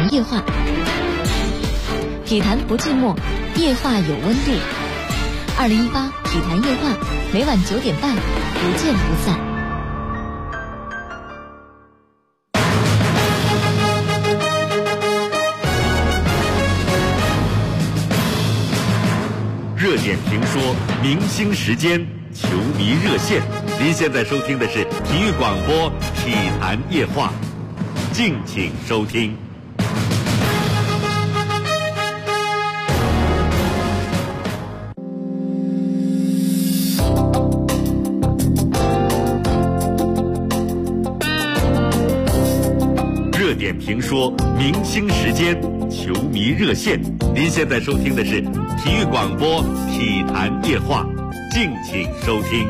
坛夜话，体坛不寂寞，夜话有温度。2018体坛夜话，每晚9点半，不见不散。 热点评说，明星时间，球迷热线。您现在收听的是体育广播体坛夜话，敬请收听。热点评说，明星时间，球迷热线。您现在收听的是体育广播体坛夜话，敬请收听。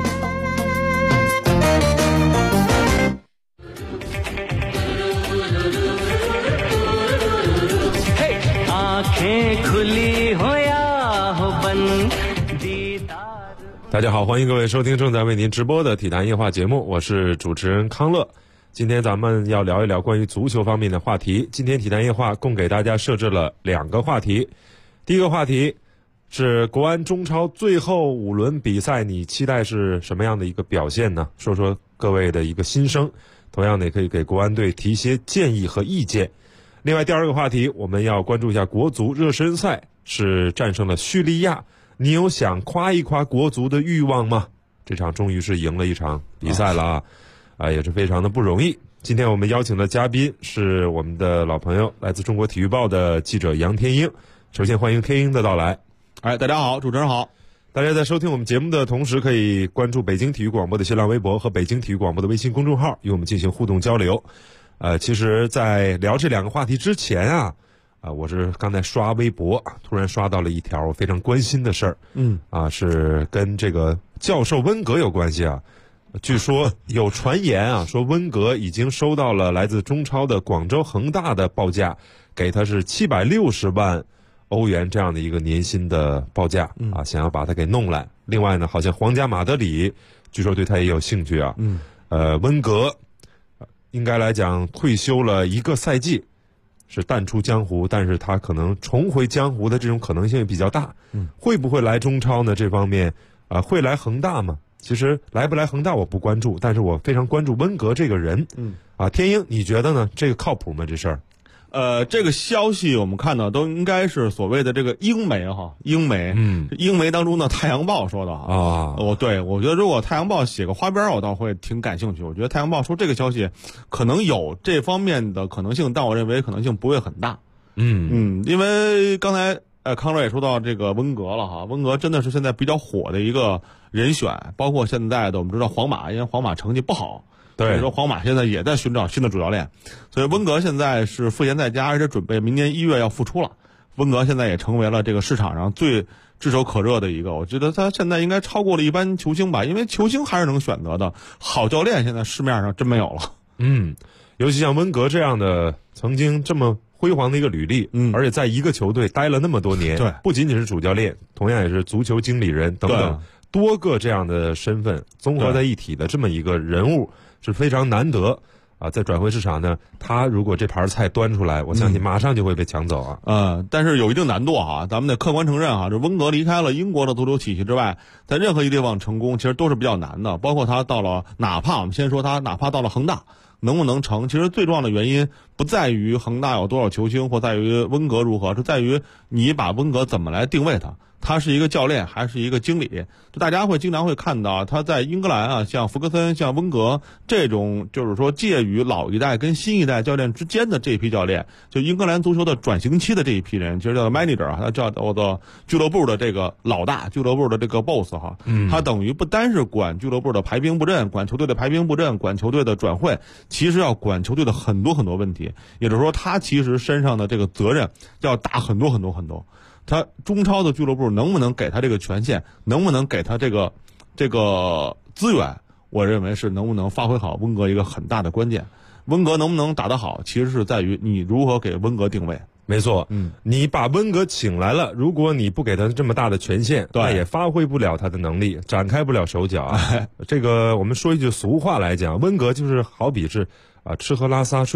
大家好，欢迎各位收听正在为您直播的体坛夜话节目，我是主持人康乐。今天咱们要聊一聊关于足球方面的话题。今天体坛夜话共给大家设置了2个话题。第一个话题是国安中超最后5轮比赛，你期待是什么样的一个表现呢？说说各位的一个心声，同样的也可以给国安队提一些建议和意见。另外第2个话题，我们要关注一下国足热身赛是战胜了叙利亚，你有想夸一夸国足的欲望吗？这场终于是赢了一场比赛了也是非常的不容易。今天我们邀请的嘉宾是我们的老朋友，来自中国体育报的记者杨天鹰。首先欢迎天鹰的到来。 大家好，主持人好。 大家在收听我们节目的同时，可以关注北京体育广播的新浪微博和北京体育广播的微信公众号，与我们进行互动交流。其实在聊这2个话题之前我是刚才刷微博，突然刷到了一条我非常关心的事儿。是跟这个教授温格有关系据说有传言说温格已经收到了来自中超的广州恒大的报价，给他是760万欧元这样的一个年薪的报价想要把他给弄来。另外呢，好像皇家马德里据说对他也有兴趣温格应该来讲退休了1个赛季，是淡出江湖，但是他可能重回江湖的这种可能性也比较大。会不会来中超呢？这方面会来恒大吗？其实来不来恒大我不关注，但是我非常关注温格这个人。天鹰你觉得呢？这个靠谱吗？这事儿？ 这个消息我们看到都应该是所谓的这个英媒英媒当中的太阳报说的我觉得如果太阳报写个花边我倒会挺感兴趣。我觉得太阳报说这个消息可能有这方面的可能性，但我认为可能性不会很大。因为刚才康乐也说到这个温格了温格真的是现在比较火的一个人选，包括现在的我们知道皇马，因为皇马成绩不好，所以说皇马现在也在寻找新的主教练，所以温格现在是赋闲在家，而且准备明年1月要复出了。温格现在也成为了这个市场上最炙手可热的一个，我觉得他现在应该超过了一般球星吧，因为球星还是能选择的，好教练现在市面上真没有了。 尤其像温格这样的曾经这么辉煌的一个履历，而且在一个球队待了那么多年， 对， 不仅仅是主教练，同样也是足球经理人等等多个这样的身份综合在一体的这么一个人物是非常难得在转会市场呢，他如果这盘菜端出来，我相信马上就会被抢走但是有一定难度咱们得客观承认这温格离开了英国的足球体系之外，在任何一个地方成功其实都是比较难的，包括他到了，哪怕我们先说他哪怕到了恒大能不能成，其实最重要的原因不在于恒大有多少球星，或在于温格如何，是在于你把温格怎么来定位他是一个教练还是一个经理。就大家会经常会看到他在英格兰像福格森像温格这种就是说介于老一代跟新一代教练之间的这一批教练，就英格兰足球的转型期的这一批人，其实叫 manager 他叫做俱乐部的这个老大，俱乐部的这个 boss 他等于不单是管俱乐部的排兵布阵，管球队的排兵布阵，管球队的转会，其实要管球队的很多很多问题，也就是说他其实身上的这个责任要大很多很多很多。他中超的俱乐部能不能给他这个权限，能不能给他这个资源，我认为是能不能发挥好温格一个很大的关键。温格能不能打得好，其实是在于你如何给温格定位。 没错，你把温格请来了，如果你不给他这么大的权限，那也发挥不了他的能力，展开不了手脚这个我们说一句俗话来讲，温格就是好比是吃喝拉撒睡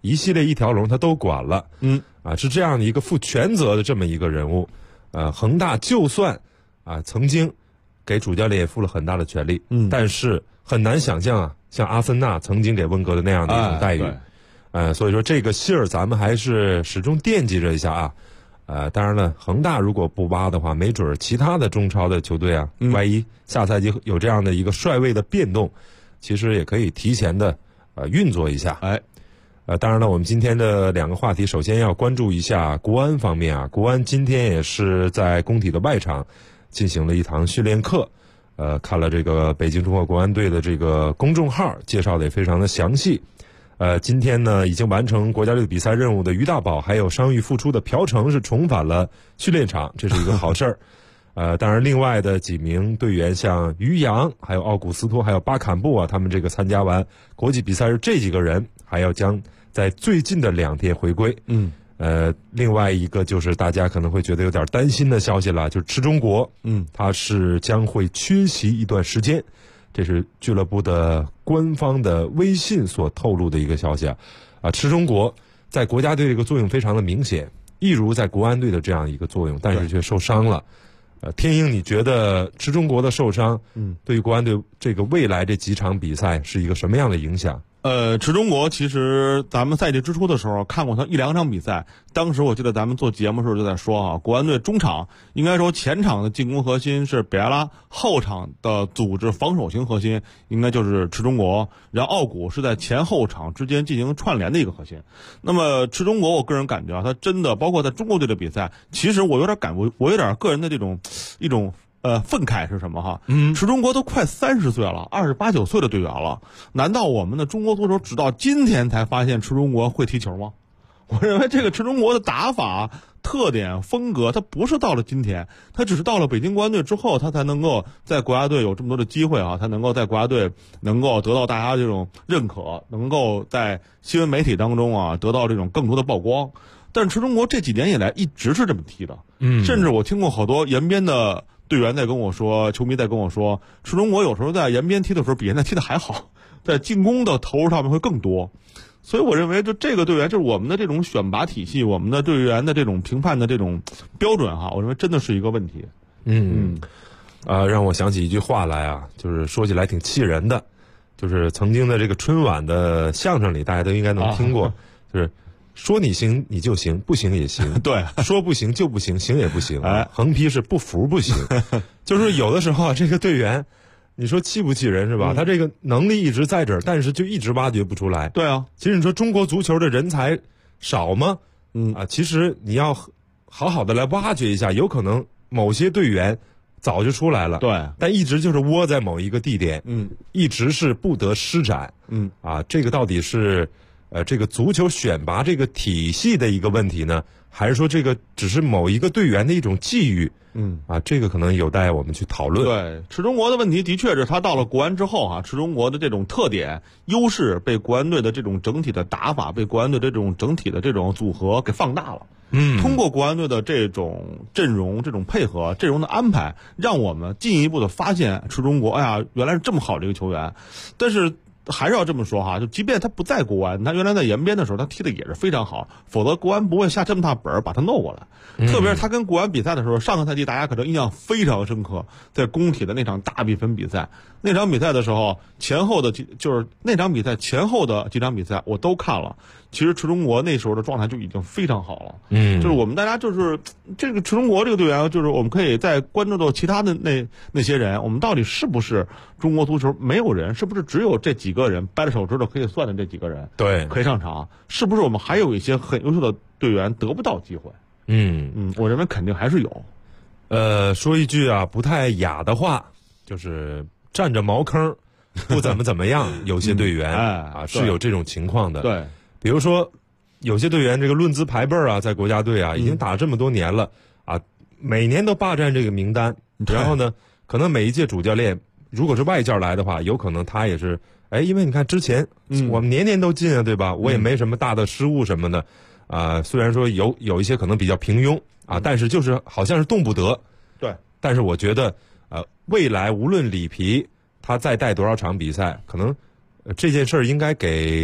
一系列一条龙他都管了，是这样的一个负全责的这么一个人物。恒大就算曾经给主教练也负了很大的权利，但是很难想象像阿森纳曾经给温格的那样的一种待遇。所以说这个信儿咱们还是始终惦记着一下当然了，恒大如果不挖的话，没准其他的中超的球队万一下赛季有这样的一个帅位的变动，其实也可以提前的运作一下。当然了，我们今天的2个话题，首先要关注一下国安方面国安今天也是在工体的外场进行了一堂训练课。看了这个北京中国国安队的这个公众号，介绍的也非常的详细。今天呢，已经完成国家队比赛任务的于大宝，还有伤愈复出的朴成是重返了训练场，这是一个好事儿。当然，另外的几名队员，像于洋、还有奥古斯托、还有巴坎布他们这个参加完国际比赛日，这几个人还要将在最近的2天回归。另外一个就是大家可能会觉得有点担心的消息了，就是池中国，他是将会缺席一段时间。这是俱乐部的官方的微信所透露的一个消息池中国在国家队这个作用非常的明显，一如在国安队的这样一个作用，但是却受伤了。天鹰，你觉得池中国的受伤，对于国安队这个未来这几场比赛是一个什么样的影响？ 池中国其实咱们赛季之初的时候看过他1-2场比赛，当时我记得咱们做节目的时候就在说国安队中场应该说前场的进攻核心是贝埃拉，后场的组织防守型核心应该就是池中国，然后奥古是在前后场之间进行串联的一个核心。那么池中国我个人感觉他真的包括在中国队的比赛，其实我有点个人的这种一种愤慨是什么池中国都快30岁了，28、29岁的队员了，难道我们的中国足球直到今天才发现池中国会踢球吗？我认为这个池中国的打法、特点、风格，他不是到了今天，他只是到了北京国安队之后，他才能够在国家队有这么多的机会他能够在国家队能够得到大家这种认可，能够在新闻媒体当中得到这种更多的曝光。但是池中国这几年以来一直是这么踢的，甚至我听过好多延边的队员在跟我说，球迷在跟我说，池中国有时候在延边踢的时候比现在踢的还好，在进攻的投入上面会更多。所以我认为就这个队员，就是我们的这种选拔体系，我们的队员的这种评判的这种标准我认为真的是一个问题。 让我想起一句话来就是说起来挺气人的，就是曾经的这个春晚的相声里大家都应该能听过，就是说你行你就行，不行也行。 对， 说不行就不行，行也不行。横批是不服不行。就是有的时候这个队员，你说气不气人是吧？他这个能力一直在这儿，但是就一直挖掘不出来。 对啊， 其实你说中国足球的人才少吗？其实你要好好的来挖掘一下，有可能某些队员早就出来了， 对， 但一直就是窝在某一个地点，一直是不得施展。这个到底是这个足球选拔这个体系的一个问题呢，还是说这个只是某一个队员的一种际遇？这个可能有待我们去讨论。 对，池中国的问题的确是他到了国安之后池中国的这种特点、优势被国安队的这种整体的打法，被国安队的这种整体的这种组合给放大了。通过国安队的这种阵容、这种配合、阵容的安排，让我们进一步的发现池中国，原来是这么好的一个球员。但是还是要这么说就即便他不在国安，他原来在延边的时候他踢的也是非常好，否则国安不会下这么大本把他弄过来。特别是他跟国安比赛的时候，上个赛季大家可能印象非常深刻，在工体的那场大比分比赛，那场比赛的时候前后的就是那场比赛前后的几场比赛我都看了，其实池中国那时候的状态就已经非常好了。就是我们大家就是这个池中国这个队员，就是我们可以再关注到其他的那些人，我们到底是不是中国足球没有人，是不是只有这几个人掰着手指头可以算的这几个人对可以上场，是不是我们还有一些很优秀的队员得不到机会？我认为肯定还是有。 说一句不太雅的话，就是占着茅坑不怎么样。有些队员是有这种情况的。 对， 比如说有些队员这个论资排辈在国家队已经打这么多年了每年都霸占这个名单。然后呢，可能每一届主教练如果是外教来的话，有可能他也是因为你看之前我们年年都进对吧？我也没什么大的失误什么的。虽然说有一些可能比较平庸但是就是好像是动不得。 对， 但是我觉得未来无论里皮他再带多少场比赛，可能这件事儿应该给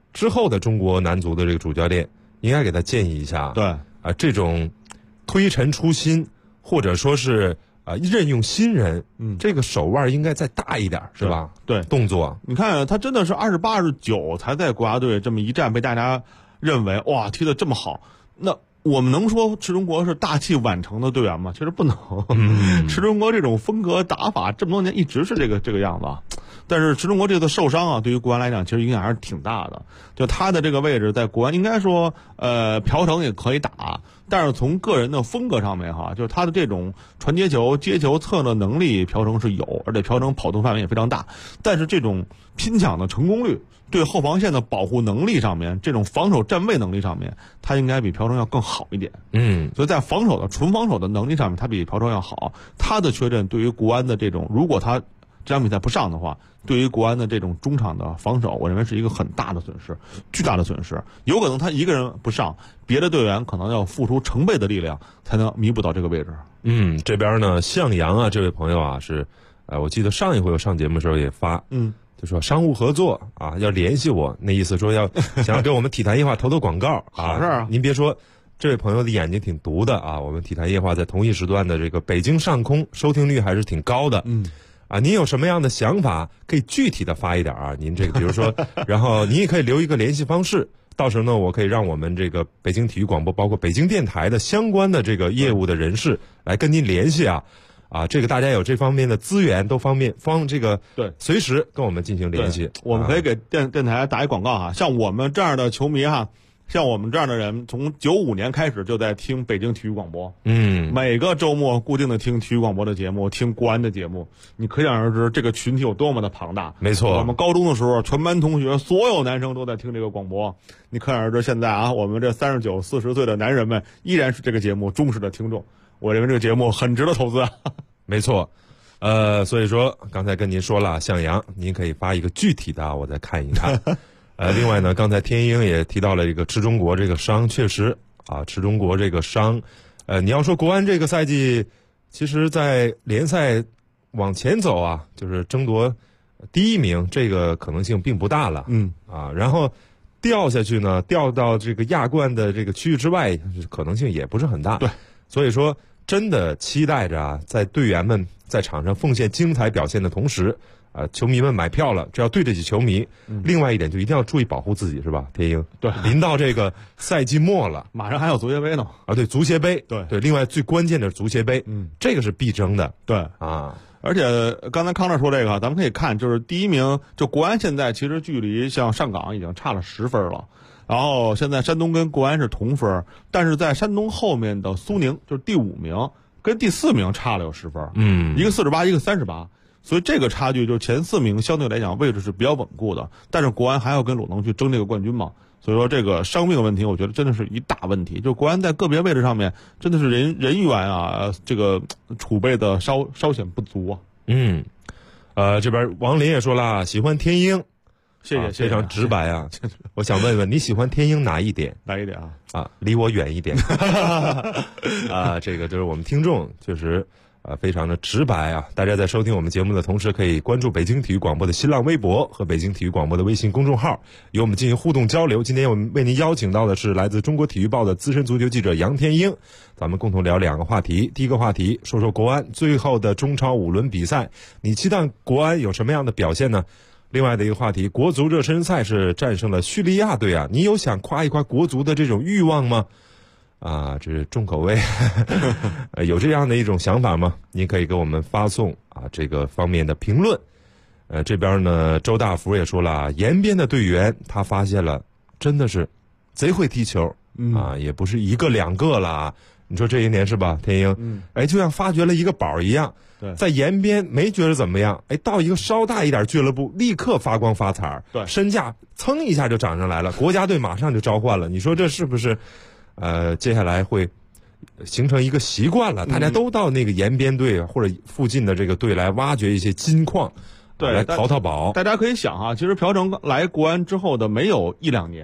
之后的中国男足的这个主教练应该给他建议一下， 对这种推陈出新，或者说是任用新人，这个手腕应该再大一点，是吧？ 对， 动作， 你看他真的是28、29才在国家队这么一战被大家认为哇踢得这么好，那我们能说池中国是大器晚成的队员吗？其实不能。池中国这种风格打法这么多年一直是这个样子啊。但是池中国这次受伤啊，对于国安来讲其实影响还是挺大的。就他的这个位置在国安应该说朴成也可以打，但是从个人的风格上面哈，就是他的这种传接球、接球、策的能力，朴成是有，而且朴成跑动范围也非常大。但是这种拼抢的成功率，对后防线的保护能力上面，这种防守站位能力上面，他应该比朴成要更好一点。所以在纯防守的能力上面，他比朴成要好。他的缺阵对于国安的这种，如果他这场比赛不上的话，对于国安的这种中场的防守，我认为是一个很大的损失，巨大的损失。有可能他一个人不上，别的队员可能要付出成倍的力量才能弥补到这个位置。 这边呢，向阳啊，这位朋友啊是，我记得上一回我上节目的时候也发，就说商务合作啊，要联系我，那意思说想要给我们体坛夜话投广告啊。 好事啊！ 您别说，这位朋友的眼睛挺毒的啊，我们体坛夜话在同一时段的这个北京上空收听率还是挺高的。您有什么样的想法，可以具体的发一点啊？您这个比如说，然后您也可以留一个联系方式，到时候呢，我可以让我们这个北京体育广播，包括北京电台的相关的这个业务的人士来跟您联系啊。这个大家有这方面的资源都方这个对， 随时跟我们进行联系。 我们可以给电台打一广告哈，像我们这样的球迷哈。像我们这样的人，从95年开始就在听北京体育广播，每个周末固定的听体育广播的节目，听国安的节目，你可想而知这个群体有多么的庞大。 没错， 我们高中的时候，全班同学所有男生都在听这个广播，你可想而知现在啊，我们这39、40岁的男人们依然是这个节目忠实的听众。我认为这个节目很值得投资。 没错，所以说刚才跟您说了，向阳，您可以发一个具体的，我再看一看。另外呢，刚才天鹰也提到了这个池中国这个伤，确实啊，池中国这个伤，你要说国安这个赛季，其实在联赛往前走啊，就是争夺第1名，这个可能性并不大了。然后掉下去呢，掉到这个亚冠的这个区域之外，可能性也不是很大。 对， 所以说真的期待着啊，在队员们在场上奉献精彩表现的同时。球迷们买票了，这要对得起球迷。另外一点就一定要注意保护自己，是吧？天鹰， 对， 临到这个赛季末了， 马上还有足协杯呢。 对，足协杯， 对。 另外最关键的是足协杯，这个是必争的。 对啊， 而且刚才康乐说这个，咱们可以看，就是第1名，就国安现在其实距离像上港已经差了10分了。然后现在山东跟国安是同分，但是在山东后面的苏宁就是第5名，跟第4名差了有10分。一个48，一个38。所以这个差距就是前4名相对来讲位置是比较稳固的，但是国安还要跟鲁能去争这个冠军嘛，所以说这个伤病问题我觉得真的是一大问题，就国安在个别位置上面真的是人员啊这个储备的稍显不足啊。 这边王林也说了，喜欢天鹰， 谢谢， 非常直白啊。我想问问你喜欢天鹰哪一点啊？离我远一点。这个就是我们听众确实非常的直白啊！大家在收听我们节目的同时，可以关注北京体育广播的新浪微博和北京体育广播的微信公众号，与我们进行互动交流。今天我们为您邀请到的是来自中国体育报的资深足球记者杨天鹰，咱们共同聊2个话题。第一个话题，说说国安最后的中超5轮比赛，你期待国安有什么样的表现呢？另外的一个话题，国足热身赛是战胜了叙利亚队啊，你有想夸一夸国足的这种欲望吗？这是重口味。有这样的一种想法吗？您可以给我们发送这个方面的评论。这边呢，周大福也说了，延边的队员他发现了，真的是贼会踢球也不是1个2个了。你说这一年是吧，天鹰？就像发掘了一个宝一样。 对， 在延边没觉得怎么样，到一个稍大一点俱乐部，立刻发光发财， 对， 身价噌一下就涨上来了，国家队马上就召唤了。你说这是不是？接下来会形成一个习惯了，大家都到那个延边队或者附近的这个队来挖掘一些金矿， 对， 来淘宝。 大家可以想其实朴成来国安之后的没有1-2年，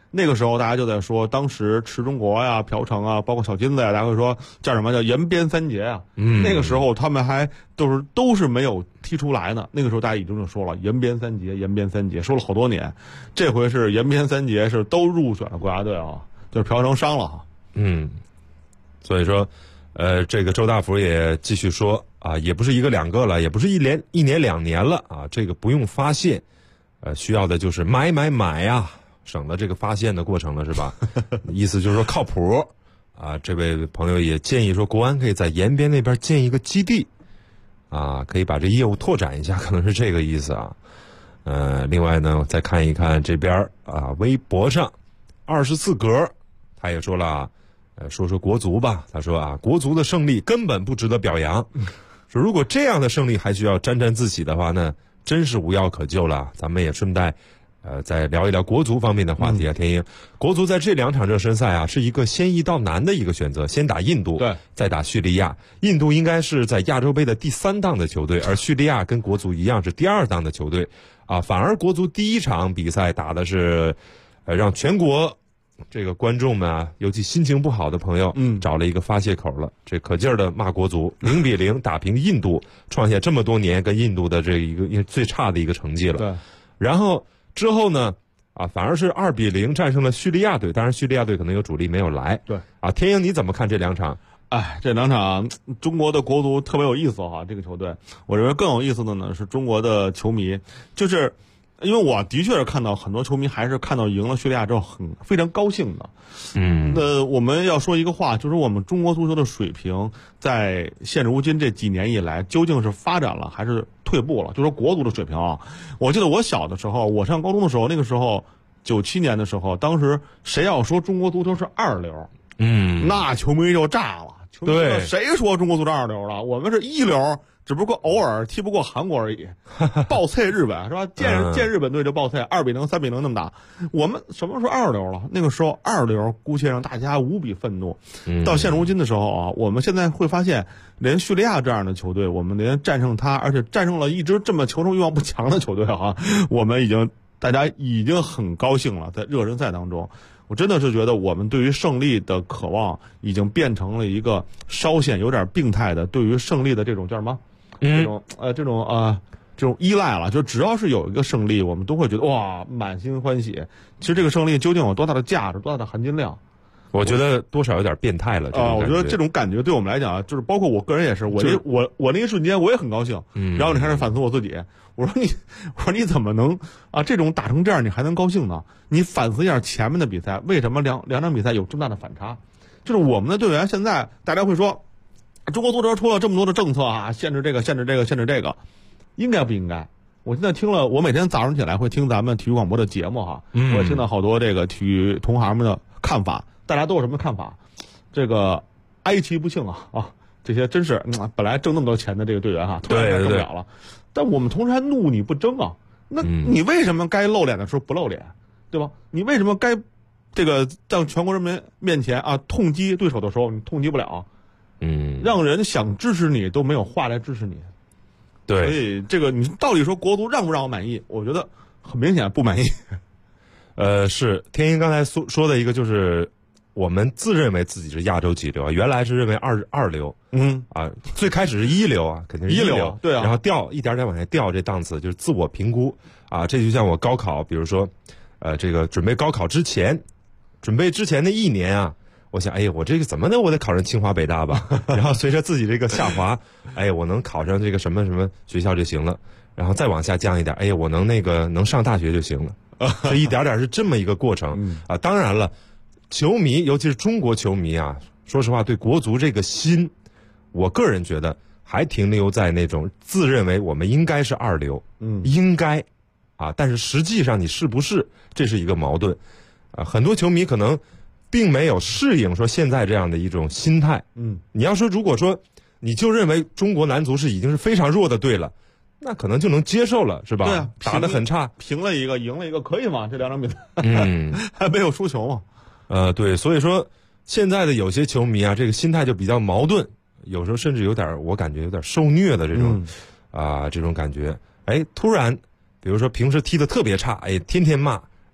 那个时候大家就在说，当时池中国呀、朴成啊，包括小金子呀，大家会说叫什么叫延边三杰啊。那个时候他们还都是没有踢出来呢。那个时候大家已经就说了延边三杰，延边三杰，说了好多年。这回是延边三杰是都入选了国家队啊，就是朴成伤了哈。 所以说，这个周大福也继续说啊，也不是一个两个了，也不是一年2年了啊，这个不用发现，需要的就是买呀。省了这个发现的过程了，是吧？意思就是说靠谱啊。这位朋友也建议说，国安可以在延边那边建一个基地啊，可以把这业务拓展一下，可能是这个意思啊。另外呢，再看一看这边啊，微博上24格，他也说了，说国足吧。他说啊，国足的胜利根本不值得表扬，说如果这样的胜利还需要沾沾自喜的话呢，真是无药可救了。咱们也顺带。再聊一聊国足方面的话题啊，天鹰，国足在这2场热身赛啊，是一个先易到难的一个选择，先打印度， 对， 再打叙利亚。印度应该是在亚洲杯的第3档的球队，而叙利亚跟国足一样是第2档的球队啊。反而国足第1场比赛打的是，让全国这个观众们啊，尤其心情不好的朋友，找了一个发泄口了。这可劲儿的骂国足，0-0打平印度，创下这么多年跟印度的这一个最差的一个成绩了。 对， 然后。之后呢，反而是2-0战胜了叙利亚队，当然叙利亚队可能有主力没有来。 对， 天鹰你怎么看这2场？ 这2场中国的国足特别有意思哈，这个球队，我认为更有意思的呢是中国的球迷，就是因为我的确是看到很多球迷还是看到赢了叙利亚之后非常高兴的。我们要说一个话，就是我们中国足球的水平在现如今这几年以来究竟是发展了还是退步了？就说国足的水平啊，我记得我小的时候，我上高中的时候，那个时候97年的时候，当时谁要说中国足球是2流，那球迷就炸了。 对， 谁说中国足球2流了？我们是1流，只不过偶尔踢不过韩国而已。爆菜日本是吧？见日本队就爆菜，2-0、3-0那么打。我们什么时候2流了？那个时候2流，姑且让大家无比愤怒。到现如今的时候啊，我们现在会发现，连叙利亚这样的球队，我们连战胜他，而且战胜了一支这么求胜欲望不强的球队啊，大家已经很高兴了，在热身赛当中。我真的是觉得我们对于胜利的渴望已经变成了一个稍显有点病态的对于胜利的这种叫什么？这种依赖了。就只要是有一个胜利，我们都会觉得哇满心欢喜。其实这个胜利究竟有多大的价值，多大的含金量？ 我觉得多少有点变态了。 我觉得这种感觉对我们来讲，就是包括我个人也是，我那一瞬间我也很高兴。然后你开始反思我自己，我说你怎么能这种打成这样你还能高兴呢？你反思一下前面的比赛，为什么两场比赛有这么大的反差？就是我们的队员现在大家会说，中国足球出了这么多的政策啊，限制这个，应该不应该？我现在听了，我每天早上起来会听咱们体育广播的节目哈，我听到好多这个体育同行们的看法，大家都有什么看法？这个哀其不幸啊，这些真是本来挣那么多钱的这个队员哈，突然挣不了了。但我们同时还怒你不争啊，那你为什么该露脸的时候不露脸，对吧？你为什么该这个在全国人民面前痛击对手的时候你痛击不了？让人想支持你都没有话来支持你。 对， 所以这个你到底说国足让不让我满意？我觉得很明显不满意。 是天鹰刚才说的一个，就是我们自认为自己是亚洲几流，原来是认为二流，最开始是1流啊，肯定是1流， 对啊， 然后一点点往下掉这档次，就是自我评估啊，这就像我高考，比如说，这个准备高考之前那1年啊。我想，我这个怎么的，我得考上清华北大吧。然后随着自己这个下滑，我能考上这个什么什么学校就行了。然后再往下降一点，我能上大学就行了。这一点点是这么一个过程啊。当然了，球迷，尤其是中国球迷啊，说实话，对国足这个心，我个人觉得还停留在那种自认为我们应该是2流，应该但是实际上你是不是，这是一个矛盾啊。很多球迷可能并没有适应说现在这样的一种心态。你要说如果说你就认为中国男足已经是非常弱的队了，那可能就能接受了，是吧？ 对啊， 打得很差， 平了一个，赢了一个，可以吗？这2场比赛，还没有输球嘛？ 对，所以说现在的有些球迷这个心态就比较矛盾，有时候甚至有点，我感觉有点受虐的这种这种感觉。突然，比如说平时踢得特别差，天天骂。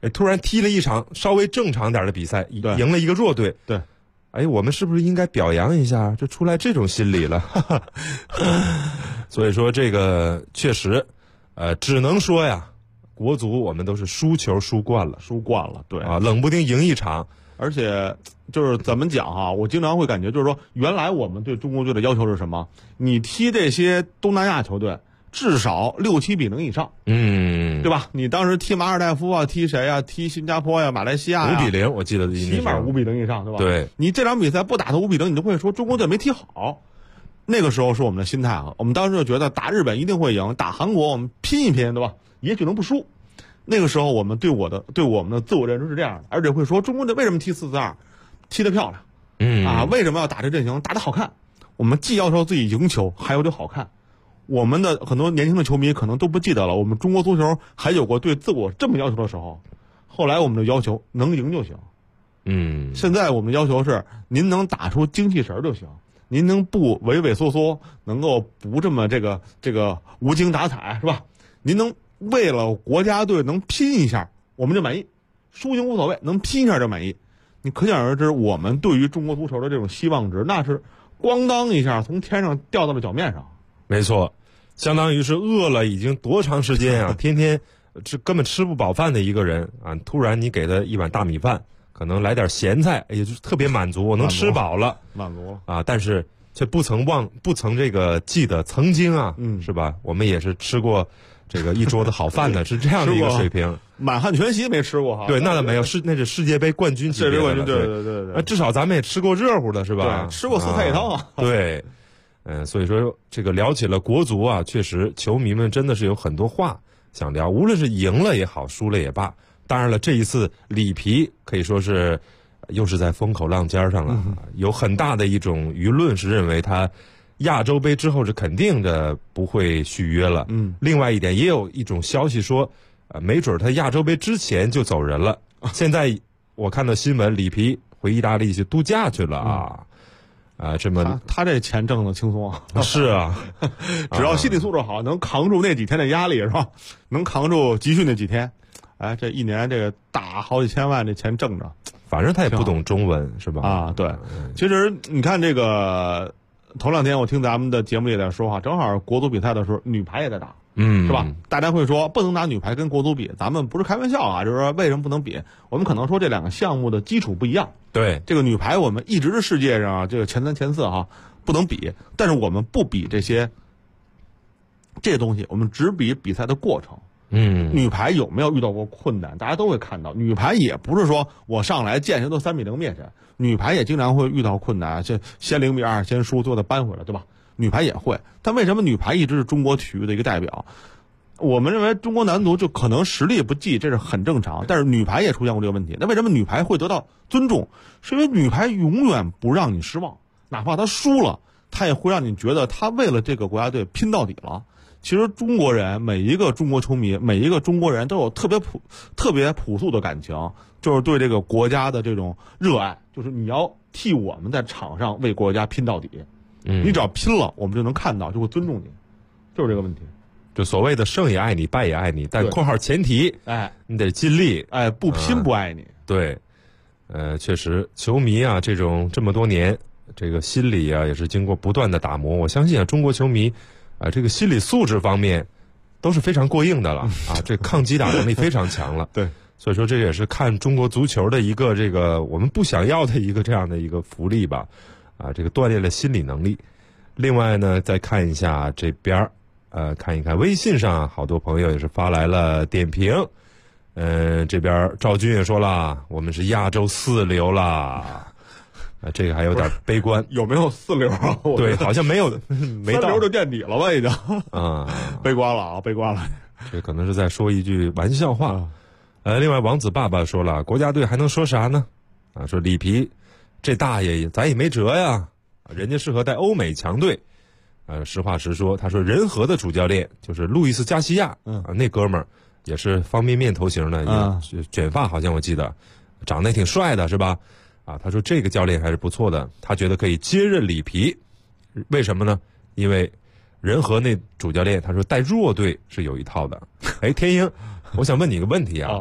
突然踢了一场稍微正常点的比赛，赢了一个弱队。 对， 哎，我们是不是应该表扬一下？这出来这种心理了。所以说这个确实，只能说呀，国足我们都是输球输惯了， 对啊，冷不丁赢一场。 而且就是怎么讲哈，我经常会感觉就是说，原来我们对中国队的要求是什么？你踢这些东南亚球队，至少6-7-0以上，对吧？你当时踢马尔代夫啊，踢谁呀？踢新加坡呀、马来西亚呀 5-0，我记得起码5-0以上，对吧？ 对， 你这场比赛不打到5-0，你就会说中国队没踢好。那个时候是我们的心态啊，我们当时就觉得打日本一定会赢，打韩国我们拼一拼，对吧？也许能不输。那个时候我们对我们的自我认知是这样的，而且会说中国队为什么踢4-4-2，踢得漂亮，为什么要打这阵型，打得好看？我们既要求自己赢球，还有得好看。我们的很多年轻的球迷可能都不记得了，我们中国足球还有过对自我这么要求的时候。后来我们的要求能赢就行，现在我们的要求是您能打出精气神就行，您能不畏畏缩缩，能够不这么这个无精打采，是吧？您能为了国家队能拼一下，我们就满意，输赢无所谓，能拼一下就满意。你可想而知，我们对于中国足球的这种希望值，那是咣当一下从天上掉到了脚面上。 没错，相当于是饿了已经多长时间啊，天天根本吃不饱饭的一个人啊，突然你给他一碗大米饭，可能来点咸菜，也就特别满足，我能吃饱了， 满足了啊，但是却不曾这个记得曾经啊，是吧？我们也是吃过这个一桌子好饭的，是这样的一个水平。 满汉全席没吃过哈？ 对，那倒没有，那是世界杯冠军级别的了。 对， 至少咱们也吃过热乎的，是吧？ 吃过4菜一汤啊。 对，所以说这个聊起了国足啊，确实球迷们真的是有很多话想聊，无论是赢了也好，输了也罢。当然了，这一次里皮可以说是又是在风口浪尖上了，有很大的一种舆论是认为他亚洲杯之后是肯定的不会续约了。另外一点也有一种消息说，没准他亚洲杯之前就走人了。现在我看到新闻，里皮回意大利去度假去了啊。这么他这钱挣的轻松啊。 是啊， 只要心理素质好，能扛住那几天的压力，是吧？能扛住集训那几天，哎，这一年这个大好几千万这钱挣着， 反正他也不懂中文，是吧？ 啊，对。其实你看这个头2天我听咱们的节目里在说话，正好国足比赛的时候，女排也在打，是吧？大家会说不能拿女排跟国足比，咱们不是开玩笑啊，就是说为什么不能比？我们可能说这2个项目的基础不一样。 对， 这个女排我们一直是世界上这个前3前4哈，不能比。但是我们不比这些东西，我们只比比赛的过程。女排有没有遇到过困难？大家都会看到，女排也不是说我上来见谁都3-0灭谁，女排也经常会遇到困难，先0-2先输，最后再扳回来，对吧？女排也会，但为什么女排一直是中国体育的一个代表？我们认为中国男足就可能实力不济，这是很正常，但是女排也出现过这个问题。那为什么女排会得到尊重？是因为女排永远不让你失望，哪怕她输了，她也会让你觉得她为了这个国家队拼到底了。其实中国人，每一个中国球迷，每一个中国人都有特别朴素的感情，就是对这个国家的这种热爱，就是你要替我们在场上为国家拼到底。你只要拼了，我们就能看到，就会尊重你，就是这个问题。 就所谓的胜也爱你，败也爱你，但括号前提，你得尽力， 不拼不爱你。 对，确实，球迷啊，这么多年，这个心理啊，也是经过不断的打磨。我相信啊，中国球迷这个心理素质方面都是非常过硬的了啊，这抗击打能力非常强了。 对， 所以说这也是看中国足球的一个这个我们不想要的一个这样的一个福利吧。这个锻炼了心理能力。另外呢，再看一下这边看一看微信上好多朋友也是发来了点评。这边赵军也说了，我们是亚洲4流啦。这个还有点悲观。 有没有4流啊？ 对，好像没有，没到 3流就垫底了吧，已经。悲观了啊，悲观了。 这可能是在说一句玩笑话。另外王子爸爸说了，国家队还能说啥呢？说里皮这大爷咱也没辙呀，人家适合带欧美强队。实话实说，他说仁和的主教练就是路易斯加西亚，那哥们儿也是方便面头型的，卷发好像我记得，长得也挺帅的，是吧？他说这个教练还是不错的，他觉得可以接任里皮。为什么呢？因为仁和那主教练他说带弱队是有一套的。天鹰，我想问你一个问题啊，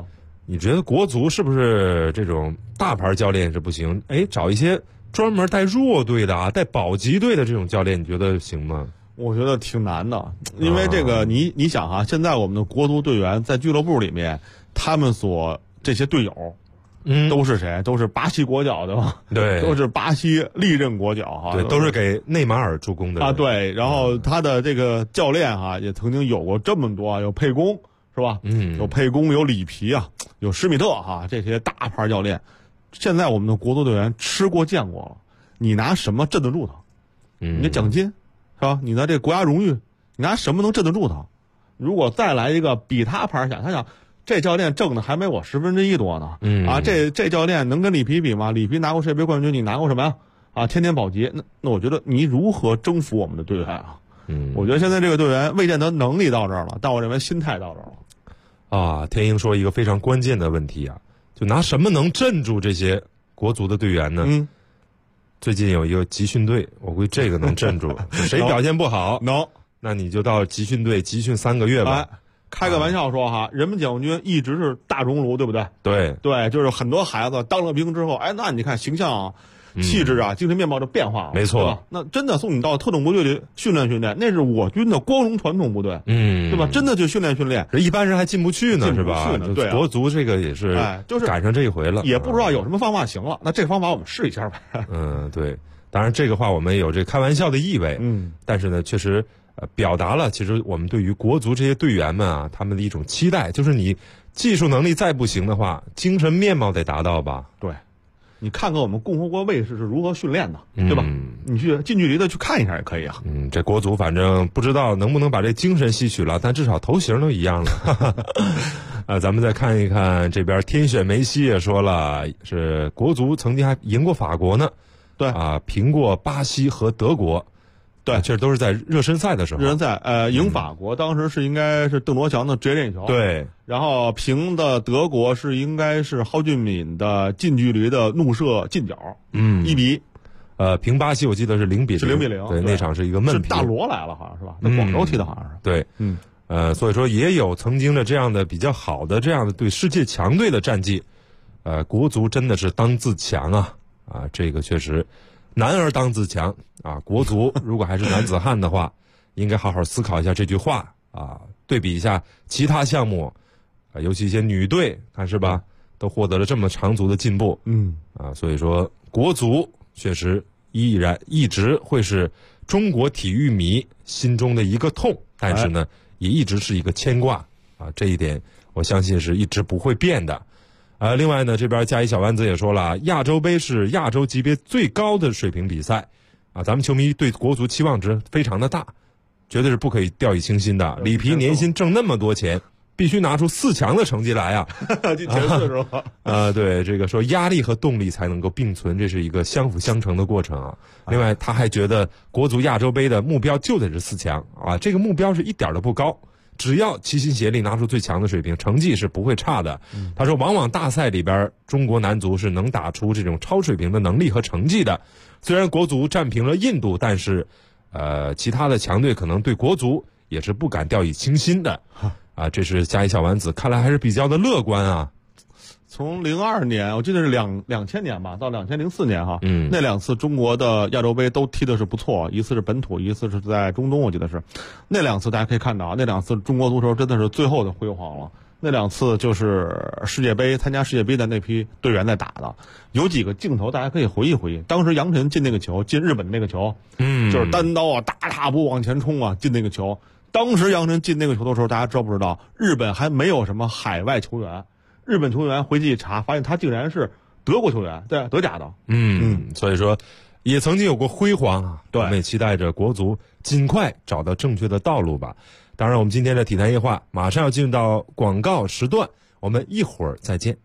你觉得国足是不是这种大牌教练是不行？哎，找一些专门带弱队的啊，带保级队的这种教练，你觉得行吗？ 我觉得挺难的，因为这个你想啊，现在我们的国足队员在俱乐部里面，他们这些队友，都是谁？都是巴西国脚对吧？ 对， 都是巴西历任国脚哈。 对，都是给内马尔助攻的啊。对，然后他的这个教练哈，也曾经有过这么多，有佩公是吧？有佩公，有里皮啊，有施密特哈，这些大牌教练。现在我们的国足队员吃过见过了，你拿什么镇得住他？你的奖金是吧？你的这国家荣誉，你拿什么能镇得住他？如果再来一个比他牌下，他想这教练挣的还没我1/10多呢。这教练能跟里皮比吗？里皮拿过世界杯冠军，你拿过什么呀？啊，天天保级，那我觉得你如何征服我们的队员啊？我觉得现在这个队员未见得能力到这儿了，但我认为心态到这儿了。 啊，天鹰说一个非常关键的问题啊，就拿什么能镇住这些国足的队员呢？最近有一个集训队，我估计这个能镇住。谁表现不好，那你就到集训队集训3个月吧。 开个玩笑说哈，人民解放军一直是大熔炉，对不对？ 对， 就是很多孩子当了兵之后，那你看形象、气质啊、精神面貌就变化了， 没错。 那真的送你到特种部队里训练，那是我军的光荣传统部队，对吧？真的去训练， 一般人还进不去呢，是吧？ 对， 国足这个也是， 就是赶上这一回了， 也不知道有什么方法行了。那这个方法我们试一下呗。 对，当然这个话我们有这开玩笑的意味，但是呢，确实。表达了其实我们对于国足这些队员们啊，他们的一种期待，就是你技术能力再不行的话，精神面貌得达到吧？ 对，你看看我们共和国卫士是如何训练的，对吧？你去近距离的去看一下也可以啊。 这国足反正不知道能不能把这精神吸取了，但至少头型都一样了。咱们再看一看这边，天选梅西也说了，是国足曾经还赢过法国呢， 对啊，平过巴西和德国。对，这都是在热身赛的时候。 热身赛，赢法国当时是应该是邓罗强的直接任意球。 对， 然后平的德国应该是蒿俊闵的近距离的怒射近角，1-1。 平巴西我记得是0-0， 是0-0。 对，那场是一个闷平。 是大罗来了，好像是吧？在广州踢的好像是。 对，所以说也有曾经的这样的比较好的这样的对世界强队的战绩。国足真的是当自强啊！这个确实。男儿当自强啊！国足如果还是男子汉的话，应该好好思考一下这句话啊！对比一下其他项目，尤其一些女队，看是吧，都获得了这么长足的进步。所以说国足确实一直会是中国体育迷心中的一个痛，但是呢，也一直是一个牵挂啊！这一点我相信是一直不会变的。另外呢，这边加一小丸子也说了，亚洲杯是亚洲级别最高的水平比赛，咱们球迷对国足期望值非常的大，绝对是不可以掉以轻心的。里皮年薪挣那么多钱，必须拿出4强的成绩来啊！ 进前4是吧？ 对，这个说压力和动力才能够并存，这是一个相辅相成的过程啊。另外，他还觉得国足亚洲杯的目标就得是4强啊，这个目标是一点都不高。只要齐心协力拿出最强的水平，成绩是不会差的。他说，往往大赛里边，中国男足是能打出这种超水平的能力和成绩的。虽然国足战平了印度，但是，其他的强队可能对国足也是不敢掉以轻心的。这是加一小丸子，看来还是比较的乐观啊。 从02年，我记得是2000年吧，到2004年哈，那2次中国的亚洲杯都踢的是不错，一次是本土，一次是在中东，我记得是。那2次大家可以看到，那2次中国足球真的是最后的辉煌了。那2次就是世界杯，参加世界杯的那批队员在打的，有几个镜头大家可以回忆回忆。当时杨晨进那个球，进日本的那个球，就是单刀啊，大踏步往前冲啊，进那个球。当时杨晨进那个球的时候，大家知道不知道？日本还没有什么海外球员。日本球员回去一查，发现他竟然是德国球员，对，德甲的。 所以说，也曾经有过辉煌啊。 对， 我们也期待着国足尽快找到正确的道路吧。当然，我们今天的体坛夜话马上要进入到广告时段，我们一会儿再见。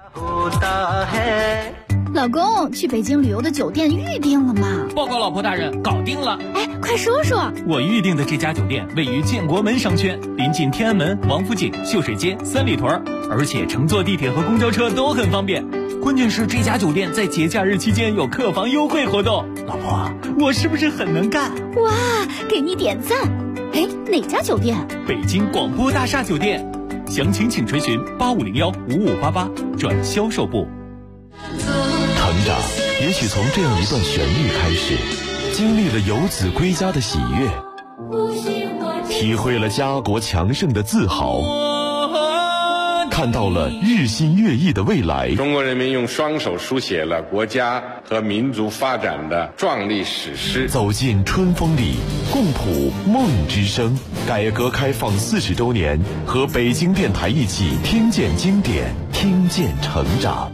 老公，去北京旅游的酒店预定了吗？ 报告老婆大人，搞定了。 哎，快说说。 我预定的这家酒店位于建国门商圈，临近天安门、王府井、秀水街、三里屯，而且乘坐地铁和公交车都很方便。关键是这家酒店在节假日期间有客房优惠活动。老婆，我是不是很能干？ 哇，给你点赞。哎，哪家酒店？ 北京广播大厦酒店。 详情请垂询85015588转销售部。 成长也许从这样一段旋律开始，经历了游子归家的喜悦，体会了家国强盛的自豪，看到了日新月异的未来。 中国人民用双手书写了国家和民族发展的壮丽史诗。 走进春风里，共谱梦之声。改革开放40周年，和北京电台一起听见经典，听见成长。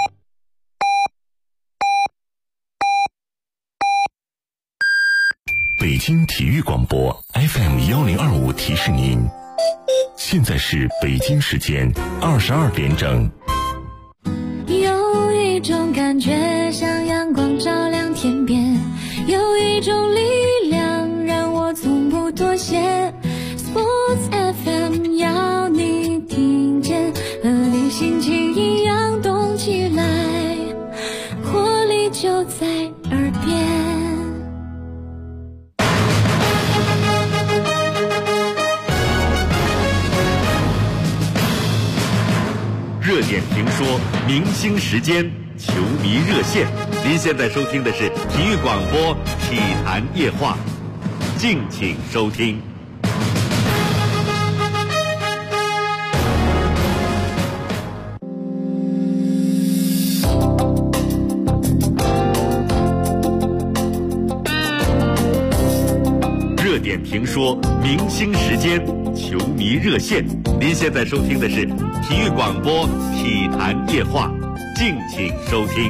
北京体育广播 FM1025提示您，现在是北京时间22点整。 有一种感觉像阳光照亮天边，有一种力量让我从不妥协。Sports FM 要你听见，和你心情一样动起来，活力就在耳边。 热点评说，明星时间，球迷热线。您现在收听的是体育广播体坛夜话，敬请收听。热点评说，明星时间，球迷热线。您现在收听的是体育广播体坛夜话，敬请收听。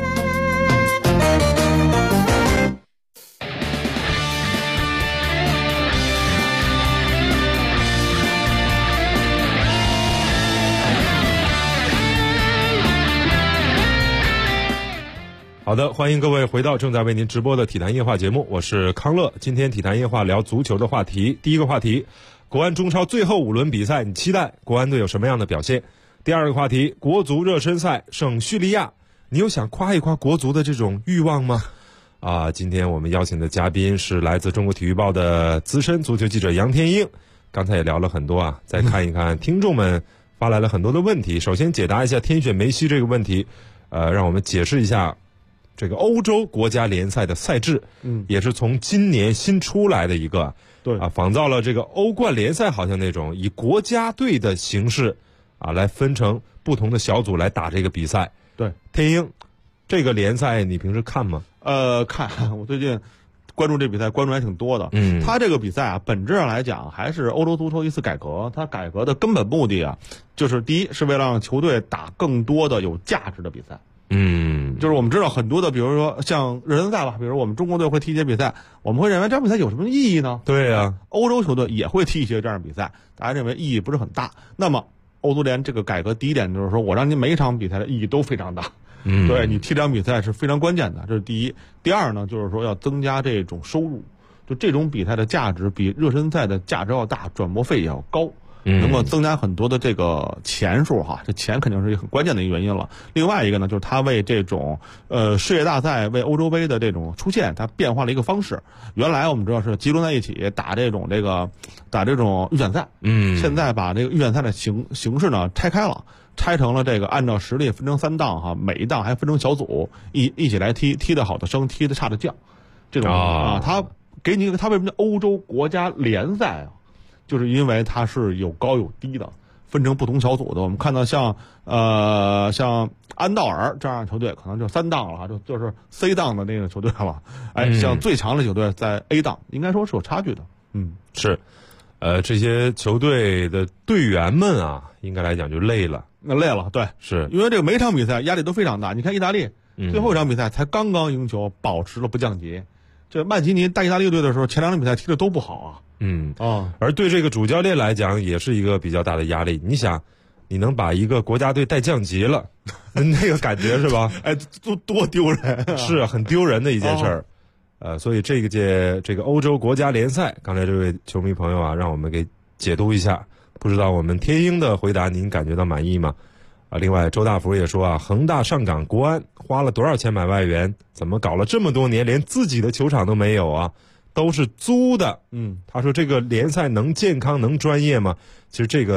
好的，欢迎各位回到正在为您直播的体坛夜话节目，我是康乐。今天体坛夜话聊足球的话题。第一个话题，国安中超最后5轮比赛，你期待国安队有什么样的表现？第二个话题，国足热身赛胜叙利亚，你有想夸一夸国足的这种欲望吗？今天我们邀请的嘉宾是来自中国体育报的资深足球记者杨天鹰。刚才也聊了很多啊，再看一看听众们发来了很多的问题。首先解答一下天选梅西这个问题，让我们解释一下这个欧洲国家联赛的赛制，也是从今年新出来的一个， 对仿造了这个欧冠联赛好像那种以国家队的形式来分成不同的小组来打这个比赛。 对， 天鹰，这个联赛你平时看吗？ 看，我最近关注这比赛，关注还挺多的。他这个比赛啊，本质上来讲还是欧洲足球一次改革。它改革的根本目的啊，就是第一是为了让球队打更多的有价值的比赛。就是我们知道很多的，比如说像热身赛吧，比如我们中国队会踢一些比赛，我们会认为这场比赛有什么意义呢？ 对呀， 欧洲球队也会踢一些这样的比赛，大家认为意义不是很大。那么欧足联这个改革第一点就是说，我让你每一场比赛的意义都非常大。对，你踢这场比赛是非常关键的，这是第一。第二呢，就是说要增加这种收入，就这种比赛的价值比热身赛的价值要大，转播费也要高。能够增加很多的这个钱数哈，这钱肯定是很关键的一个原因了。另外一个呢，就是他为这种世界大赛、为欧洲杯的这种出现，他变化了一个方式。原来我们知道是集中在一起打这种预选赛，现在把这个预选赛的形式呢拆开了，拆成了这个按照实力分成3档哈，每一档还分成小组，一起来踢，踢得好的升，踢得差的降。这种他给你一个，他为什么叫欧洲国家联赛啊？就是因为它是有高有低的，分成不同小组的。我们看到像安道尔这样的球队，可能就3档了，就是 C 档的那个球队了。像最强的球队在 A 档，应该说是有差距的。 是，这些球队的队员们啊，应该来讲就累了。 那累了，对， 是因为这个每一场比赛压力都非常大。你看意大利，最后一场比赛才刚刚赢球，保持了不降级。这曼奇尼带意大利队的时候，前2场比赛踢得都不好啊。 而对这个主教练来讲，也是一个比较大的压力。你想，你能把一个国家队带降级了，那个感觉是吧？ 多丢人， 是很丢人的一件事儿。所以这个欧洲国家联赛，刚才这位球迷朋友啊，让我们给解读一下。不知道我们天鹰的回答您感觉到满意吗？另外周大福也说恒大上港国安花了多少钱买外援，怎么搞了这么多年连自己的球场都没有啊？都是租的。他说这个联赛能健康能专业吗？其实这个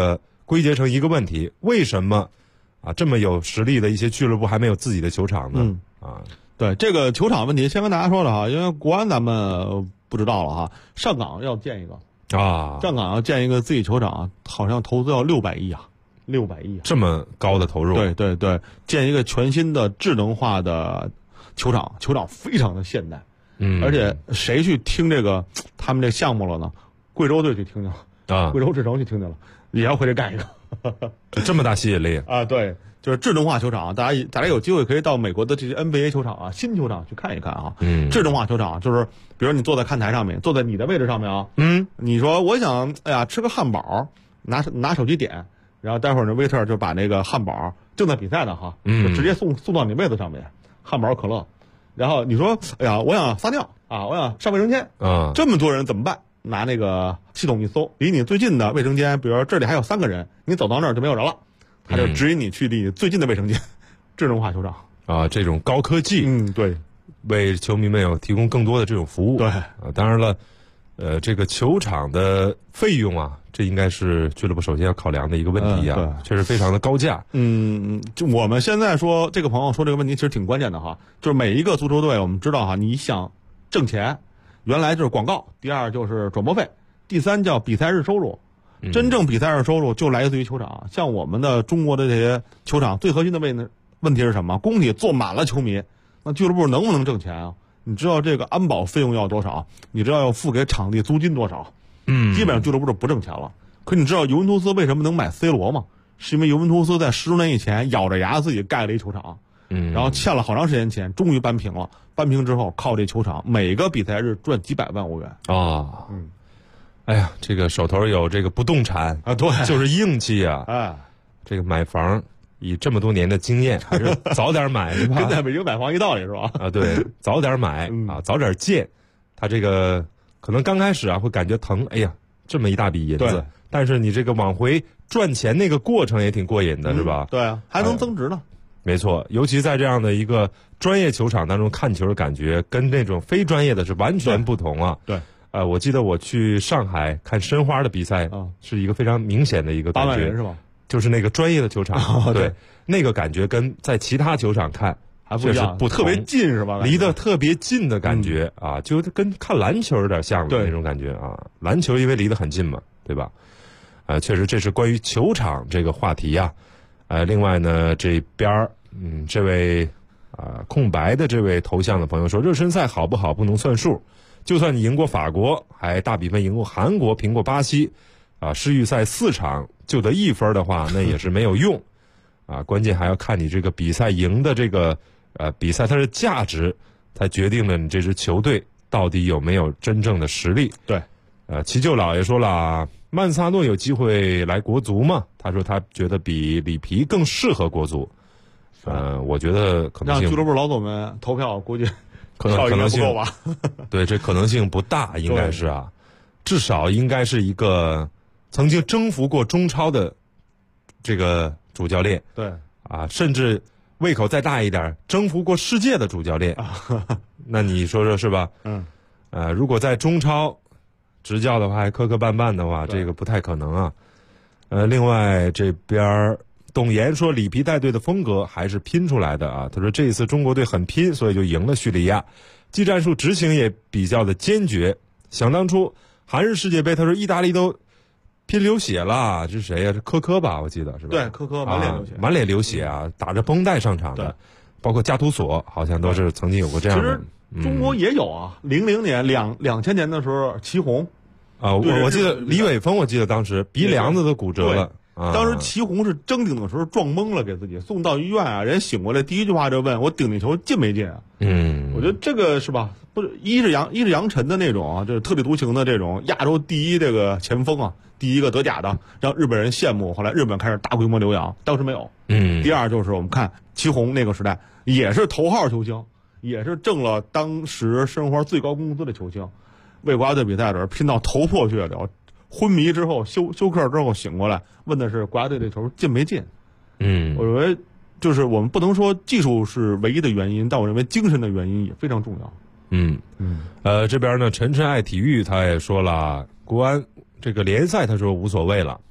归结成一个问题：为什么这么有实力的一些俱乐部还没有自己的球场呢？ 对这个球场问题，先跟大家说了哈，因为国安咱们不知道了哈，上港要建一个上港要建一个自己球场，好像投资要600亿，600亿， 这么高的投入。 对，建一个全新的智能化的球场非常的现代。而且谁去听这个他们这项目了呢？贵州队去听去了贵州智诚去听去了，也要回来干一个， 这么大吸引力对，就是智能化球场，大家有机会可以到美国的这些 NBA 球场新球场去看一看智能化球场就是比如你坐在看台上面，坐在你的位置上面你说我想吃个汉堡，拿手机点，然后待会儿呢waiter就把那个汉堡正在比赛的就直接送到你位子上面，汉堡可乐。然后你说，我想撒尿我想上卫生间这么多人怎么办？拿那个系统一搜，离你最近的卫生间，比如说这里还有3个人，你走到那儿就没有人了，他就指引你去离你最近的卫生间。智能化球场这种高科技， 对， 为球迷们有提供更多的这种服务。 对当然了，这个球场的费用这应该是俱乐部首先要考量的一个问题确实非常的高价。 就我们现在说这个朋友说这个问题其实挺关键的就是每一个足球队我们知道你想挣钱，原来就是广告，第二就是转播费，第三叫比赛日收入。真正比赛日收入就来自于球场。像我们的中国的这些球场最核心的问题是什么？工体坐满了球迷，那俱乐部能不能挣钱你知道这个安保费用要多少？你知道要付给场地租金多少？基本上俱乐部就不挣钱了。可你知道尤文图斯为什么能买 C 罗吗？是因为尤文图斯在10多年以前咬着牙自己盖了一球场，然后欠了好长时间钱，终于扳平了。扳平之后靠这球场每个比赛日赚几百万欧元哎呀，这个手头有这个不动产对， 就是硬气这个买房以这么多年的经验，还是早点买是吧？ 跟在北京买房一道理是吧？ 对，早点买早点建。他这个可能刚开始会感觉疼，哎呀，这么一大笔银子，但是你这个往回赚钱那个过程也挺过瘾的，是吧？ 对还能增值呢。 没错，尤其在这样的一个专业球场当中看球的感觉，跟那种非专业的是完全不同对。 我记得我去上海看申花的比赛是一个非常明显的一个感觉。 8万人是吧？ 就是那个专业的球场，对，那个感觉跟在其他球场看还不一样，特别近是吧？ 离得特别近的感觉就跟看篮球有点像的那种感觉篮球因为离得很近嘛，对吧？确实这是关于球场这个话题另外呢，这边这位空白的这位头像的朋友说，热身赛好不好不能算数，就算你赢过法国，还大比分赢过韩国，平过巴西世预赛4场就得1分的话，那也是没有用关键还要看你这个比赛赢的这个比赛它的价值，才决定了你这支球队到底有没有真正的实力。 对齐舅老爷说了，曼萨诺有机会来国足吗？他说他觉得比里皮更适合国足。我觉得可能性让俱乐部老总们投票，估计可能性不够吧？ 对，这可能性不大，应该是至少应该是一个曾经征服过中超的这个主教练。 对甚至胃口再大一点，征服过世界的主教练。那你说说是吧？如果在中超执教的话，还磕磕绊绊的话，这个不太可能另外这边董岩说，里皮带队的风格还是拼出来的他说这一次中国队很拼，所以就赢了叙利亚，技战术执行也比较的坚决。想当初韩日世界杯，他说意大利都拼流血了，这是谁呀？是科科吧？我记得是吧？ 对，科科满脸流血， 满脸流血打着绷带上场的，包括加图索好像都是曾经有过这样的。 其实中国也有00年、2000年的时候，祁宏我记得李玮峰，我记得当时鼻梁子都骨折了。 当时祁宏是争顶的时候撞懵了，给自己送到医院人醒过来第一句话就问我顶那球进没进我觉得这个是吧？不是一是杨晨的那种就是特立独行的这种亚洲第一这个前锋第一个得甲的，让日本人羡慕。后来日本开始大规模留洋，当时没有。第二就是我们看祁宏那个时代也是头号球星，也是挣了当时申花最高工资的球星，为国家队比赛的时候拼到头破血流。昏迷之后休克之后醒过来，问的是国家队这球进没进。我认为就是我们不能说技术是唯一的原因，但我认为精神的原因也非常重要。 这边呢，晨晨爱体育他也说了，国安这个联赛他说无所谓了，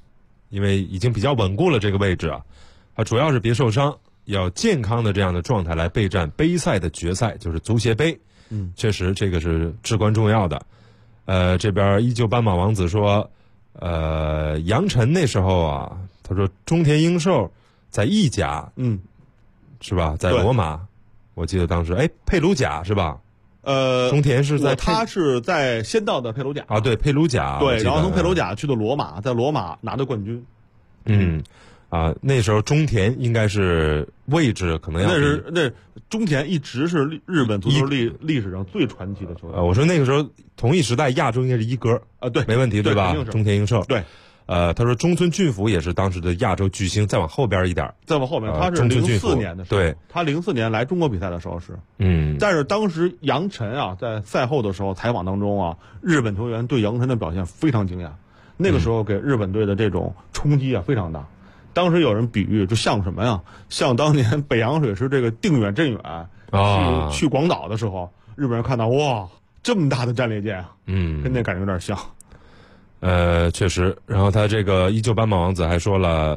因为已经比较稳固了这个位置啊。主要是别受伤，要健康的这样的状态来备战杯赛的决赛，就是足协杯。确实这个是至关重要的。这边依旧斑马王子说，杨晨那时候啊，他说中田英寿在意甲，是吧？在罗马，我记得当时佩鲁贾是吧？中田是在他是在先到的佩鲁贾啊，对，佩鲁贾， 对，然后从佩鲁贾去的罗马，在罗马拿的冠军。 那时候中田应该是位置可能要那中田一直是日本足球历史上最传奇的球员。 我说那个时候同一时代亚洲应该是一哥啊，对， 没问题，对吧？中田英寿， 对。 他说中村俊辅也是当时的亚洲巨星，再往后边一点， 再往后面，他是04年的时候， 对， 他04年来中国比赛的时候是，但是当时杨晨啊，在赛后的时候采访当中啊，日本球员对杨晨的表现非常惊讶，那个时候给日本队的这种冲击啊非常大。当时有人比喻，就像什么呀？像当年北洋水师这个定远镇远去广岛的时候，日本人看到哇这么大的战列舰啊，跟那感觉有点像。 确实。然后他这个依旧斑马王子还说了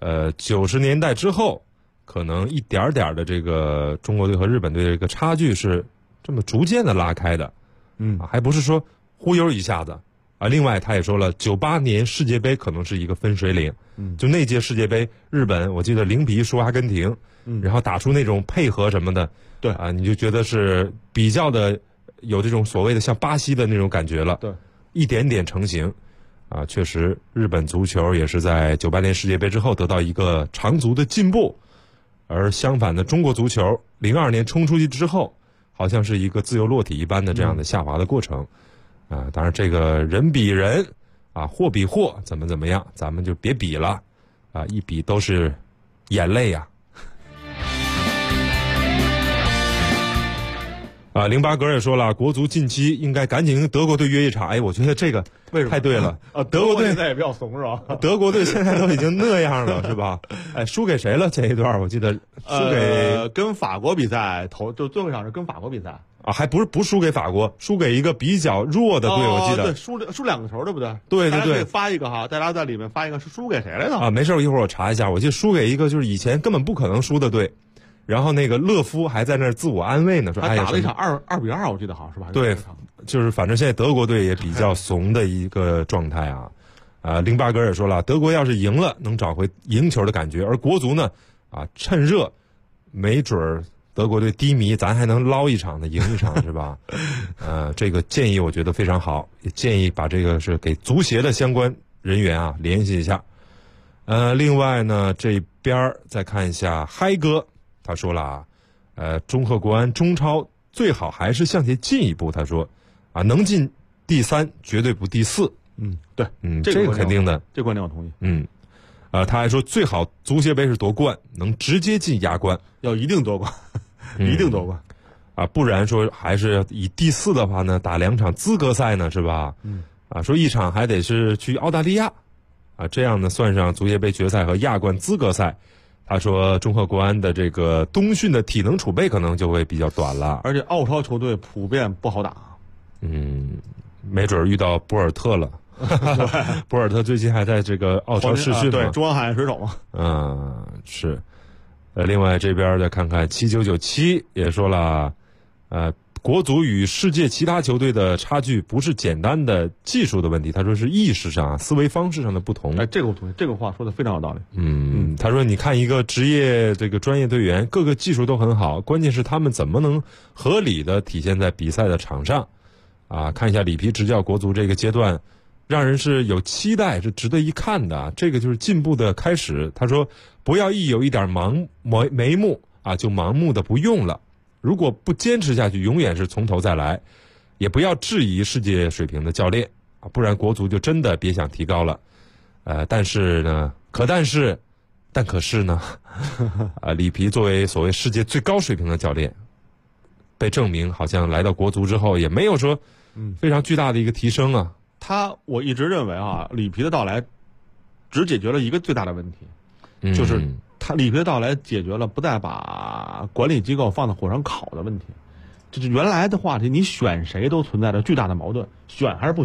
，90年代之后，可能一点点的这个中国队和日本队的这个差距是这么逐渐的拉开的，还不是说忽悠一下子啊。另外他也说了，98年世界杯可能是一个分水岭，就那届世界杯，日本我记得0-1输阿根廷，然后打出那种配合什么的， 对啊，你就觉得是比较的有这种所谓的像巴西的那种感觉了， 对， 一点点成型。确实，日本足球也是在98年世界杯之后得到一个长足的进步，而相反的，中国足球02年冲出去之后，好像是一个自由落体一般的这样的下滑的过程。当然这个人比人货比货，怎么样，咱们就别比了，一比都是眼泪呀。08格也说了，国足近期应该赶紧跟德国队约一场。我觉得这个太对了。 德国队现在也比较怂是吧？ 德国队现在都已经那样了是吧？输给谁了？这一段我记得输给跟法国比赛就最后一场是跟法国比赛还不输给法国，输给一个比较弱的队，我记得对，输2个球对不对？ 对， 大家可以发一个哈，大家在里面发一个是输给谁来的没事，一会儿我查一下。我记得输给一个就是以前根本不可能输的队。然后那个勒夫还在那儿自我安慰呢，说他打了一场2-2，我记得好像是吧？ 对，就是反正现在德国队也比较怂的一个状态啊。08格也说了，德国要是赢了，能找回赢球的感觉，而国足呢，趁热，没准儿德国队低迷，咱还能捞一场的，赢一场是吧？这个建议我觉得非常好，也建议把这个是给足协的相关人员联系一下。另外呢，这边再看一下嗨哥。他说了中赫国安中超最好还是向前进一步。他说能进第3，绝对不第4。 对， 这个肯定的， 这观点我同意。 他还说最好足协杯是夺冠，能直接进亚冠， 要一定夺冠，一定夺冠不然说还是以第4的话呢，打2场资格赛呢，是吧？说一场还得是去澳大利亚这样呢算上足协杯决赛和亚冠资格赛。他说中赫国安的这个冬训的体能储备可能就会比较短了， 而且澳超球队普遍不好打。 没准遇到博尔特了。博尔特最近还在这个澳超试训对，中央海岸水手嘛。 是。另外这边再看看7997也说了，国足与世界其他球队的差距不是简单的技术的问题，他说是意识上、思维方式上的不同。 这个我同意，这个话说的非常有道理。 他说你看一个职业这个专业队员，各个技术都很好，关键是他们怎么能合理的体现在比赛的场上。看一下里皮执教国足这个阶段，让人是有期待，是值得一看的。这个就是进步的开始。他说不要有一点眉目就盲目的不用了。如果不坚持下去，永远是从头再来，也不要质疑世界水平的教练不然国足就真的别想提高了。但是呢，可是呢，里皮作为所谓世界最高水平的教练，被证明好像来到国足之后也没有说非常巨大的一个提升啊。 我一直认为里皮的到来只解决了一个最大的问题，就是里皮的到来解决了不再把管理机构放在火上烤的问题。就是原来的话题，你选谁都存在着巨大的矛盾，选还是不选？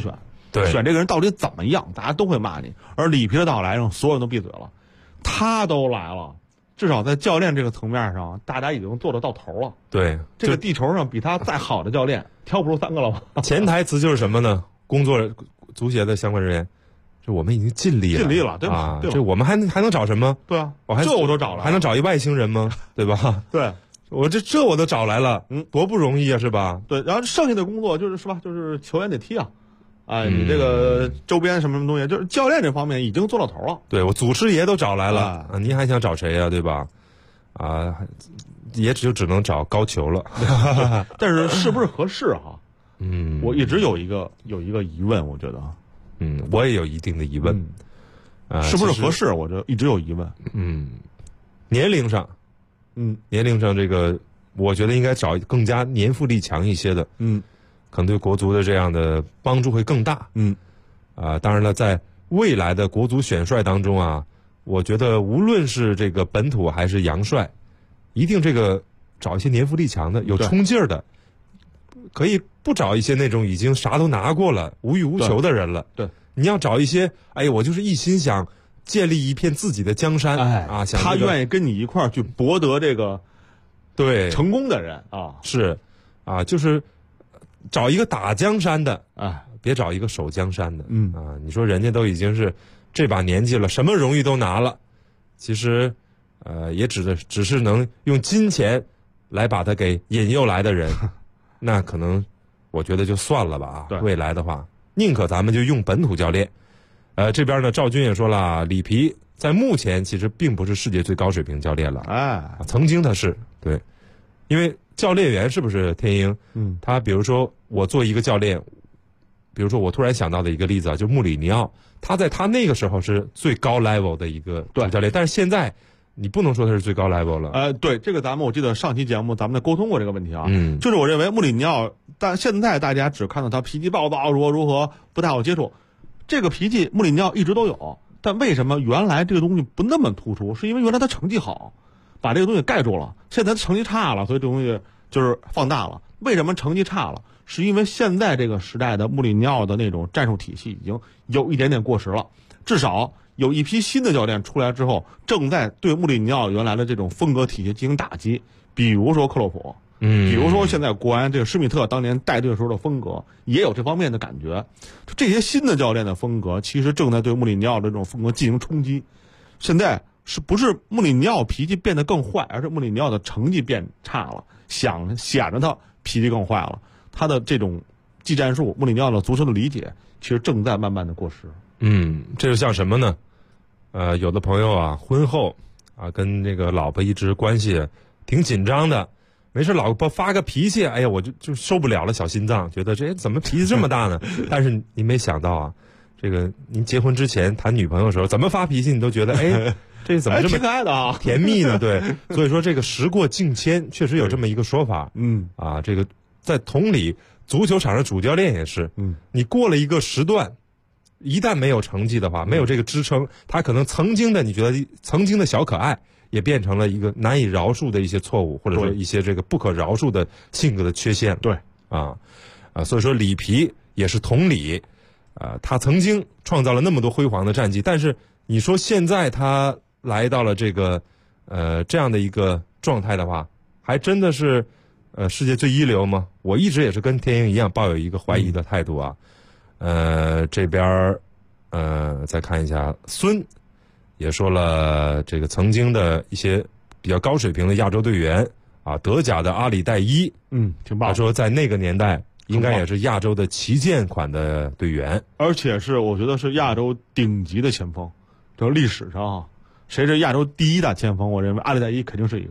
对， 选这个人到底怎么样，大家都会骂你。而里皮的到来让所有人都闭嘴了，他都来了，至少在教练这个层面上，大家已经做得到头了。 对， 这个地球上比他再好的教练挑不出3个了吗？ 潜台词就是什么呢？工作足协的相关人员，这我们已经尽力了， 对吧？ 啊，这我们还能找什么？ 对啊， 这我都找了， 还能找一外星人吗？对吧？ 对， 我这我都找来了，多不容易啊，是吧？ 对，然后剩下的工作是吧？就是球员得踢啊，你这个周边什么东西，就是教练这方面已经做到头了。 对，我祖师爷都找来了，您还想找谁呀？对吧？啊，也只能找高俅了。 但是不是合适哈？我一直有一个疑问，我觉得， 我也有一定的疑问， 是不是合适？我这一直有疑问。 年龄上，这个，我觉得应该找更加年富力强一些的，可能对国足的这样的帮助会更大。当然了，在未来的国足选帅当中啊，我觉得无论是这个本土还是洋帅，一定这个找一些年富力强的、有冲劲儿的，可以不找一些那种已经啥都拿过了、无欲无求的人了。 对， 你要找一些，我就是一心想建立一片自己的江山，想他愿意跟你一块儿去博得这个对成功的人啊， 是就是找一个打江山的，别找一个守江山的。你说人家都已经是这把年纪了，什么荣誉都拿了，其实也只是能用金钱来把他给引诱来的人，那可能我觉得就算了吧。未来的话，宁可咱们就用本土教练。这边呢，赵军也说了，里皮在目前其实并不是世界最高水平教练了。曾经他是对，因为教练员是不是天鹰？他比如说我做一个教练，比如说我突然想到的一个例子就穆里尼奥，他在他那个时候是最高 level 的一个主教练，但是现在你不能说他是最高 level 了。 对，这个我记得上期节目咱们沟通过这个问题啊。就是我认为穆里尼奥，但现在大家只看到他脾气暴躁，如何不太好接触。这个脾气穆里尼奥一直都有，但为什么原来这个东西不那么突出？是因为原来他成绩好，把这个东西盖住了。现在他成绩差了，所以这东西就是放大了。为什么成绩差了？是因为现在这个时代的穆里尼奥的那种战术体系已经有一点点过时了。至少有一批新的教练出来之后，正在对穆里尼奥原来的这种风格体系进行打击。比如说克洛普，比如说现在国安这个施密特当年带队的时候的风格，也有这方面的感觉。这些新的教练的风格，其实正在对穆里尼奥的这种风格进行冲击。现在是不是穆里尼奥脾气变得更坏，而是穆里尼奥的成绩变差了，显着他脾气更坏了。他的这种技战术，穆里尼奥的足球的理解，其实正在慢慢的过时。 这就像什么呢？有的朋友婚后跟这个老婆一直关系挺紧张的，没事老婆发个脾气，我就受不了了，小心脏，觉得这怎么脾气这么大呢？但是你没想到这个您结婚之前谈女朋友的时候，怎么发脾气你都觉得这怎么这么挺可爱的甜蜜呢？对，所以说这个时过境迁，确实有这么一个说法。这个在同理，足球场上主教练也是，你过了一个时段，一旦没有成绩的话，没有这个支撑，他可能曾经的你觉得曾经的小可爱，也变成了一个难以饶恕的一些错误，或者说一些这个不可饶恕的性格的缺陷。 对， 所以说里皮也是同理，他曾经创造了那么多辉煌的战绩，但是你说现在他来到了这个这样的一个状态的话，还真的是世界最一流吗？我一直也是跟天鹰一样抱有一个怀疑的态度。这边再看一下，孙也说了，这个曾经的一些比较高水平的亚洲队员德甲的阿里代伊， 挺棒。 他说在那个年代应该也是亚洲的旗舰款的队员， 而且是我觉得是亚洲顶级的前锋。就历史上谁是亚洲第一大前锋？我认为阿里代伊肯定是一个。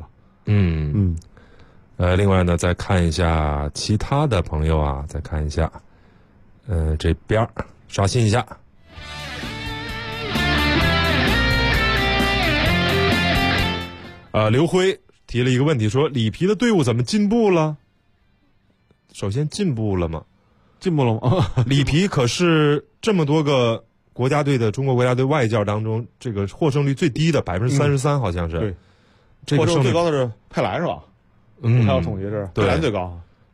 另外呢，再看一下其他的朋友再看一下，这边刷新一下。刘辉提了一个问题，说里皮的队伍怎么进步了？首先进步了吗？ 进步了吗？ 里皮可是这么多个国家队的中国国家队外教当中，这个获胜率最低的33%，好像是。 对， 这个获胜最高的是佩莱是吧？还有统计是佩莱最高。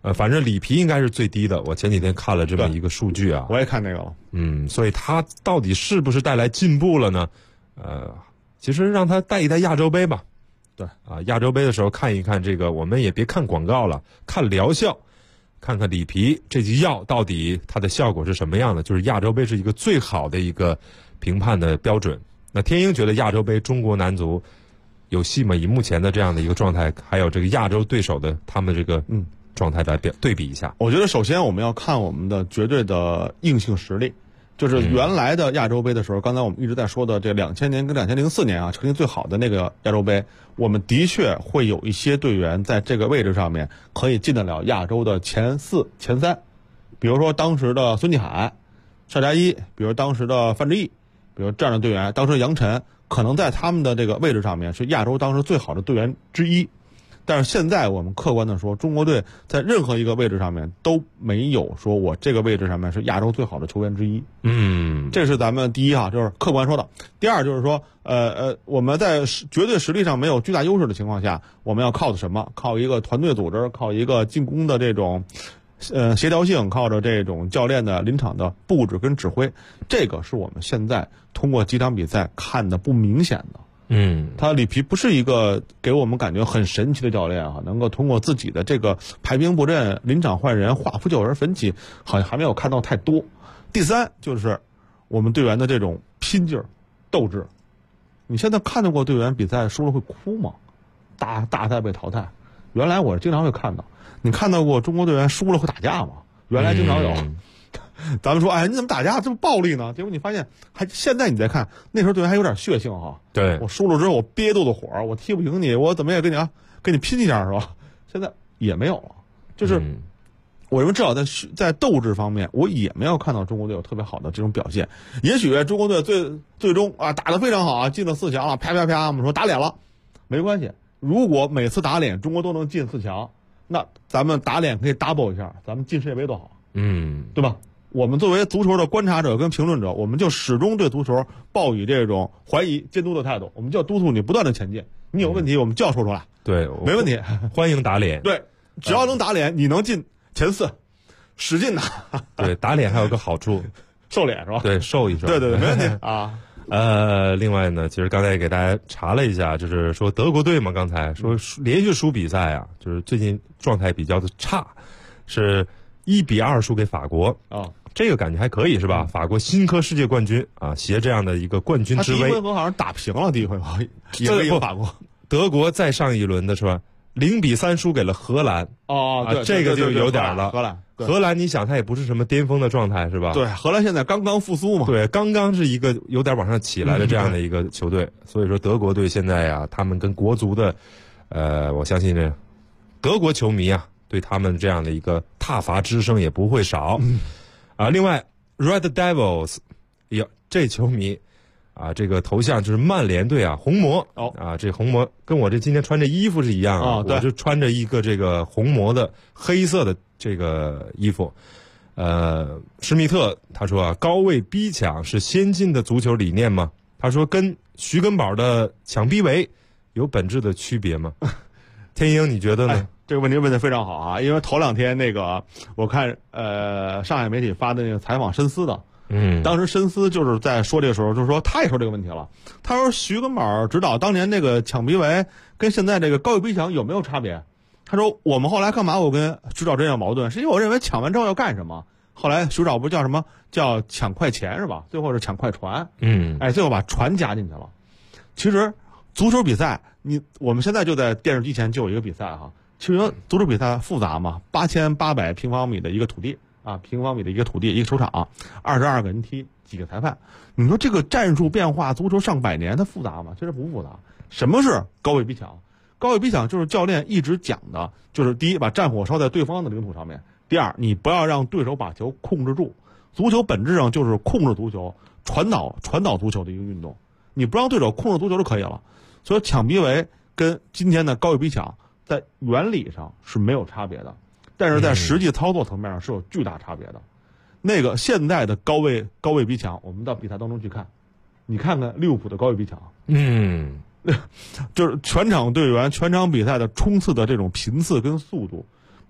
反正里皮应该是最低的。我前几天看了这么一个数据啊， 我也看那个了。 所以他到底是不是带来进步了呢？其实让他带一带亚洲杯吧。 对啊，亚洲杯的时候看一看这个，我们也别看广告了，看疗效，看看里皮这剂药到底它的效果是什么样的。就是亚洲杯是一个最好的一个评判的标准。那天鹰觉得亚洲杯中国男足有戏吗？以目前的这样的一个状态，还有这个亚洲对手的他们这个状态来对比一下。 我觉得首先我们要看我们的绝对的硬性实力。就是原来的亚洲杯的时候，刚才我们一直在说的这2000年跟2004年啊，成绩最好的那个亚洲杯，我们的确会有一些队员在这个位置上面可以进得了亚洲的前4、前3，比如说当时的孙继海、邵佳一，比如当时的范志毅，比如这样的队员，当时杨晨可能在他们的这个位置上面是亚洲当时最好的队员之一。但是现在我们客观的说，中国队在任何一个位置上面都没有说我这个位置上面是亚洲最好的球员之一。这是咱们第一就是客观说的。第二就是说，我们在绝对实力上没有巨大优势的情况下，我们要靠的什么？靠一个团队组织，靠一个进攻的这种协调性，靠着这种教练的临场的布置跟指挥。这个是我们现在通过几场比赛看的不明显的。他里皮不是一个给我们感觉很神奇的教练啊，能够通过自己的这个排兵布阵、临场换人、化腐朽为神奇，好像还没有看到太多。第三就是我们队员的这种拼劲儿、斗志。你现在看到过队员比赛输了会哭吗？大赛被淘汰，原来我经常会看到。你看到过中国队员输了会打架吗？原来经常有。咱们说，哎，你怎么打架这么暴力呢？结果你发现，现在你再看，那时候队员还有点血性哈。 对， 我输了之后，我憋肚子火，我踢不赢你，我怎么也跟你拼一下是吧？现在也没有了，就是我认为至少在斗志方面，我也没有看到中国队有特别好的这种表现。也许中国队最终啊打得非常好啊，进了4强了，啪啪啪，我们说打脸了，没关系。如果每次打脸中国都能进4强，那咱们打脸可以 double 一下，咱们进世界杯多好，对吧？我们作为足球的观察者跟评论者，我们就始终对足球抱以这种怀疑监督的态度，我们就要督促你不断的前进，你有问题我们就要说出来。 对， 没问题， 欢迎打脸。 对，只要能打脸，你能进前4，使劲打。 对，打脸还有个好处， 瘦脸是吧？ 对，瘦一瘦。 对，没问题啊。 另外呢，其实刚才也给大家查了一下，就是说德国队嘛，刚才说连续输比赛啊，就是最近状态比较的差，是1-2输给法国啊。这个感觉还可以是吧？法国新科世界冠军啊，携这样的一个冠军之威。 他第一回合好像打平了，第一回合也赢法国。 德国再上一轮的是吧？0-3输给了荷兰。 对， 这个就有点了。 荷兰，你想他也不是什么巅峰的状态是吧？ 对，荷兰现在刚刚复苏嘛。 对，刚刚是一个有点往上起来的这样的一个球队。所以说德国队现在呀，他们跟国足的，我相信呢，德国球迷啊，对他们这样的一个挞伐之声也不会少。另外 Red Devils， 这球迷啊，这个头像就是曼联队啊，红魔这红魔跟我这今天穿着衣服是一样啊，我就穿着一个这个红魔的黑色的这个衣服。施密特他说啊，高位逼抢是先进的足球理念吗？他说跟徐根宝的抢逼围有本质的区别吗？天鹰你觉得呢？ 这个问题问得非常好啊！因为头2天那个我看上海媒体发的那个采访申思的，当时申思就是在说这个时候，就是说他也说这个问题了。他说徐根宝指导当年那个抢逼围跟现在这个高位逼抢有没有差别？他说我们后来干嘛我跟徐导真有矛盾，是因为我认为抢完之后要干什么？后来徐导不叫什么叫抢快钱是吧？最后是抢快传，最后把传加进去了。其实足球比赛，我们现在就在电视机前就有一个比赛哈。其实足球比赛复杂嘛，8800平方米的一个土地啊，一个球场，22个人踢，几个裁判。你说这个战术变化，足球上百年，它复杂吗？其实不复杂。什么是高位逼抢？高位逼抢就是教练一直讲的，就是第一，把战火烧在对方的领土上面；第二，你不要让对手把球控制住。足球本质上就是控制足球、传导足球的一个运动。你不让对手控制足球就可以了。所以抢逼围跟今天的高位逼抢，在原理上是没有差别的，但是在实际操作层面上是有巨大差别的。那个现在的高位逼抢，我们到比赛当中去看，你看看利物浦的高位逼抢，就是全场队员全场比赛的冲刺的这种频次跟速度，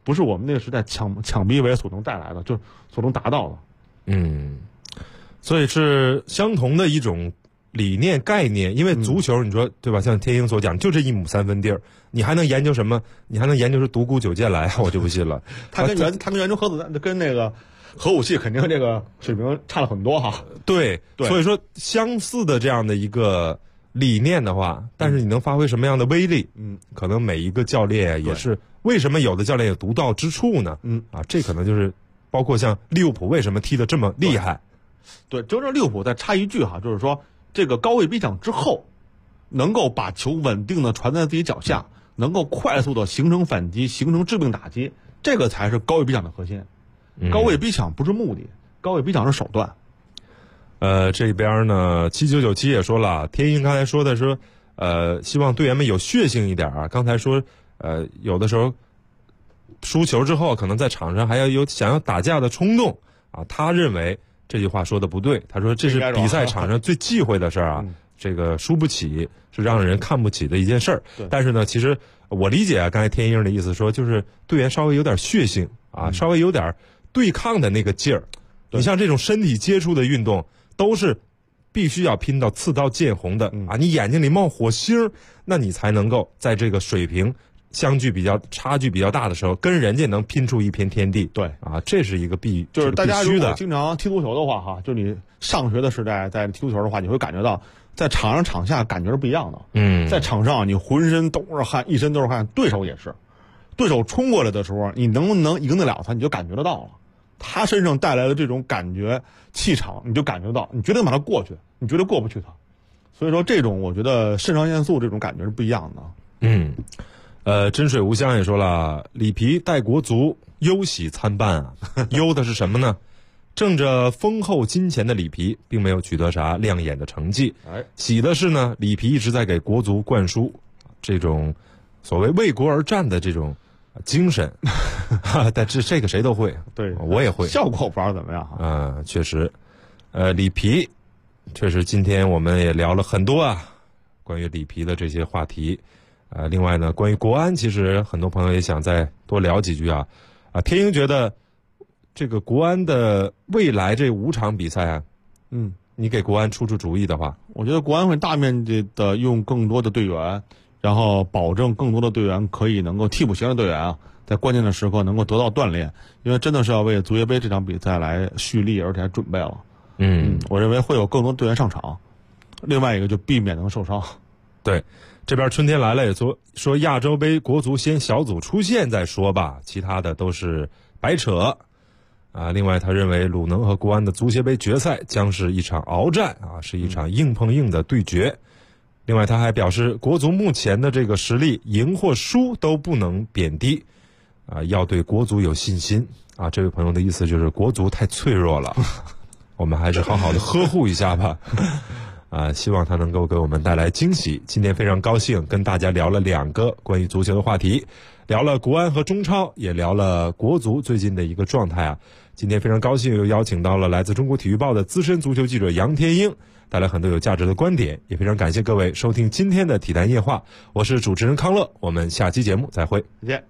不是我们那个时代抢逼为所能带来的，就是所能达到的。 所以是相同的一种理念概念，因为足球你说对吧？像天鹰所讲，就这1亩3分地儿，你还能研究什么？你还能研究出独孤九剑来？我就不信了。 他跟研究核子弹，跟那个核武器肯定这个水平差了很多哈。 对，所以说相似的这样的一个理念的话，但是你能发挥什么样的威力？可能每一个教练也是，为什么有的教练有独到之处呢？这可能就是包括像利物浦为什么踢得这么厉害。 对，就这利物浦再插一句哈，就是说这个高位逼抢之后，能够把球稳定的传在自己脚下，能够快速的形成反击，形成致命打击，这个才是高位逼抢的核心。高位逼抢不是目的，高位逼抢是手段。 这边呢，7997也说了，天鹰刚才说的是，希望队员们有血性一点啊。刚才说，有的时候输球之后，可能在场上还要有想要打架的冲动啊。他认为这句话说的不对，他说这是比赛场上最忌讳的事儿啊。这个输不起是让人看不起的一件事儿。但是呢，其实我理解啊，刚才天鹰的意思说，就是队员稍微有点血性啊，稍微有点对抗的那个劲儿。你像这种身体接触的运动，都是必须要拼到刺刀见红的啊！你眼睛里冒火星，那你才能够在这个水平差距比较大的时候，跟人家能拼出一片天地。 对啊， 这是一个就是大家如果经常踢足球的话哈，就你上学的时代在踢足球的话，你会感觉到在场上场下感觉是不一样的。在场上你浑身都是汗，一身都是汗，对手也是，对手冲过来的时候，你能不能赢得了他，你就感觉得到了。他身上带来的这种感觉气场，你就感觉到，你绝对把他过去，你绝对过不去他。所以说这种我觉得肾上腺素这种感觉是不一样的。真水无香也说了，里皮带国足忧喜参半啊。忧的是什么呢？挣着丰厚金钱的里皮并没有取得啥亮眼的成绩。喜的是呢，里皮一直在给国足灌输这种所谓为国而战的这种精神。但这个谁都会， 对， 我也会。 效果不知道怎么样确实。里皮确实今天我们也聊了很多啊，关于里皮的这些话题。另外呢，关于国安，其实很多朋友也想再多聊几句啊。天鹰觉得这个国安的未来这5场比赛啊，你给国安出主意的话， 我觉得国安会大面积的用更多的队员，然后保证更多的队员可以能够替补型的队员啊，在关键的时刻能够得到锻炼，因为真的是要为足协杯这场比赛来蓄力，而且还准备了。我认为会有更多队员上场，另外一个就避免能受伤。 对，这边春天来了也说亚洲杯国足先小组出线再说吧，其他的都是白扯啊。另外他认为鲁能和国安的足协杯决赛将是一场鏖战啊，是一场硬碰硬的对决。另外他还表示，国足目前的这个实力赢或输都不能贬低啊，要对国足有信心啊。这位朋友的意思就是国足太脆弱了，我们还是好好的呵护一下吧。希望他能够给我们带来惊喜。今天非常高兴跟大家聊了2个关于足球的话题，聊了国安和中超，也聊了国足最近的一个状态啊。今天非常高兴又邀请到了来自中国体育报的资深足球记者杨天鹰，带来很多有价值的观点，也非常感谢各位收听今天的体坛夜话，我是主持人康乐，我们下期节目再会， 再见。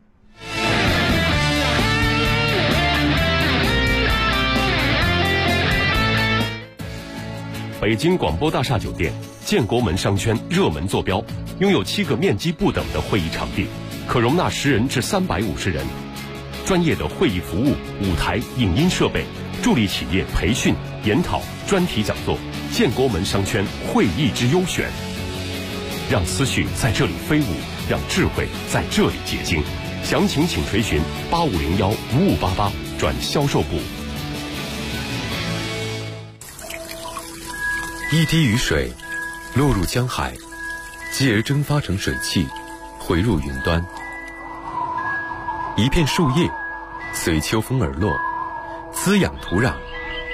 北京广播大厦酒店建国门商圈热门坐标，拥有7个面积不等的会议场地，可容纳10人至350人。专业的会议服务、舞台、影音设备，助力企业培训、研讨、专题讲座。建国门商圈会议之优选，让思绪在这里飞舞，让智慧在这里结晶。详情请垂询8501-5588转销售部。 一滴雨水落入江海，继而蒸发成水汽，回入云端。一片树叶随秋风而落，滋养土壤，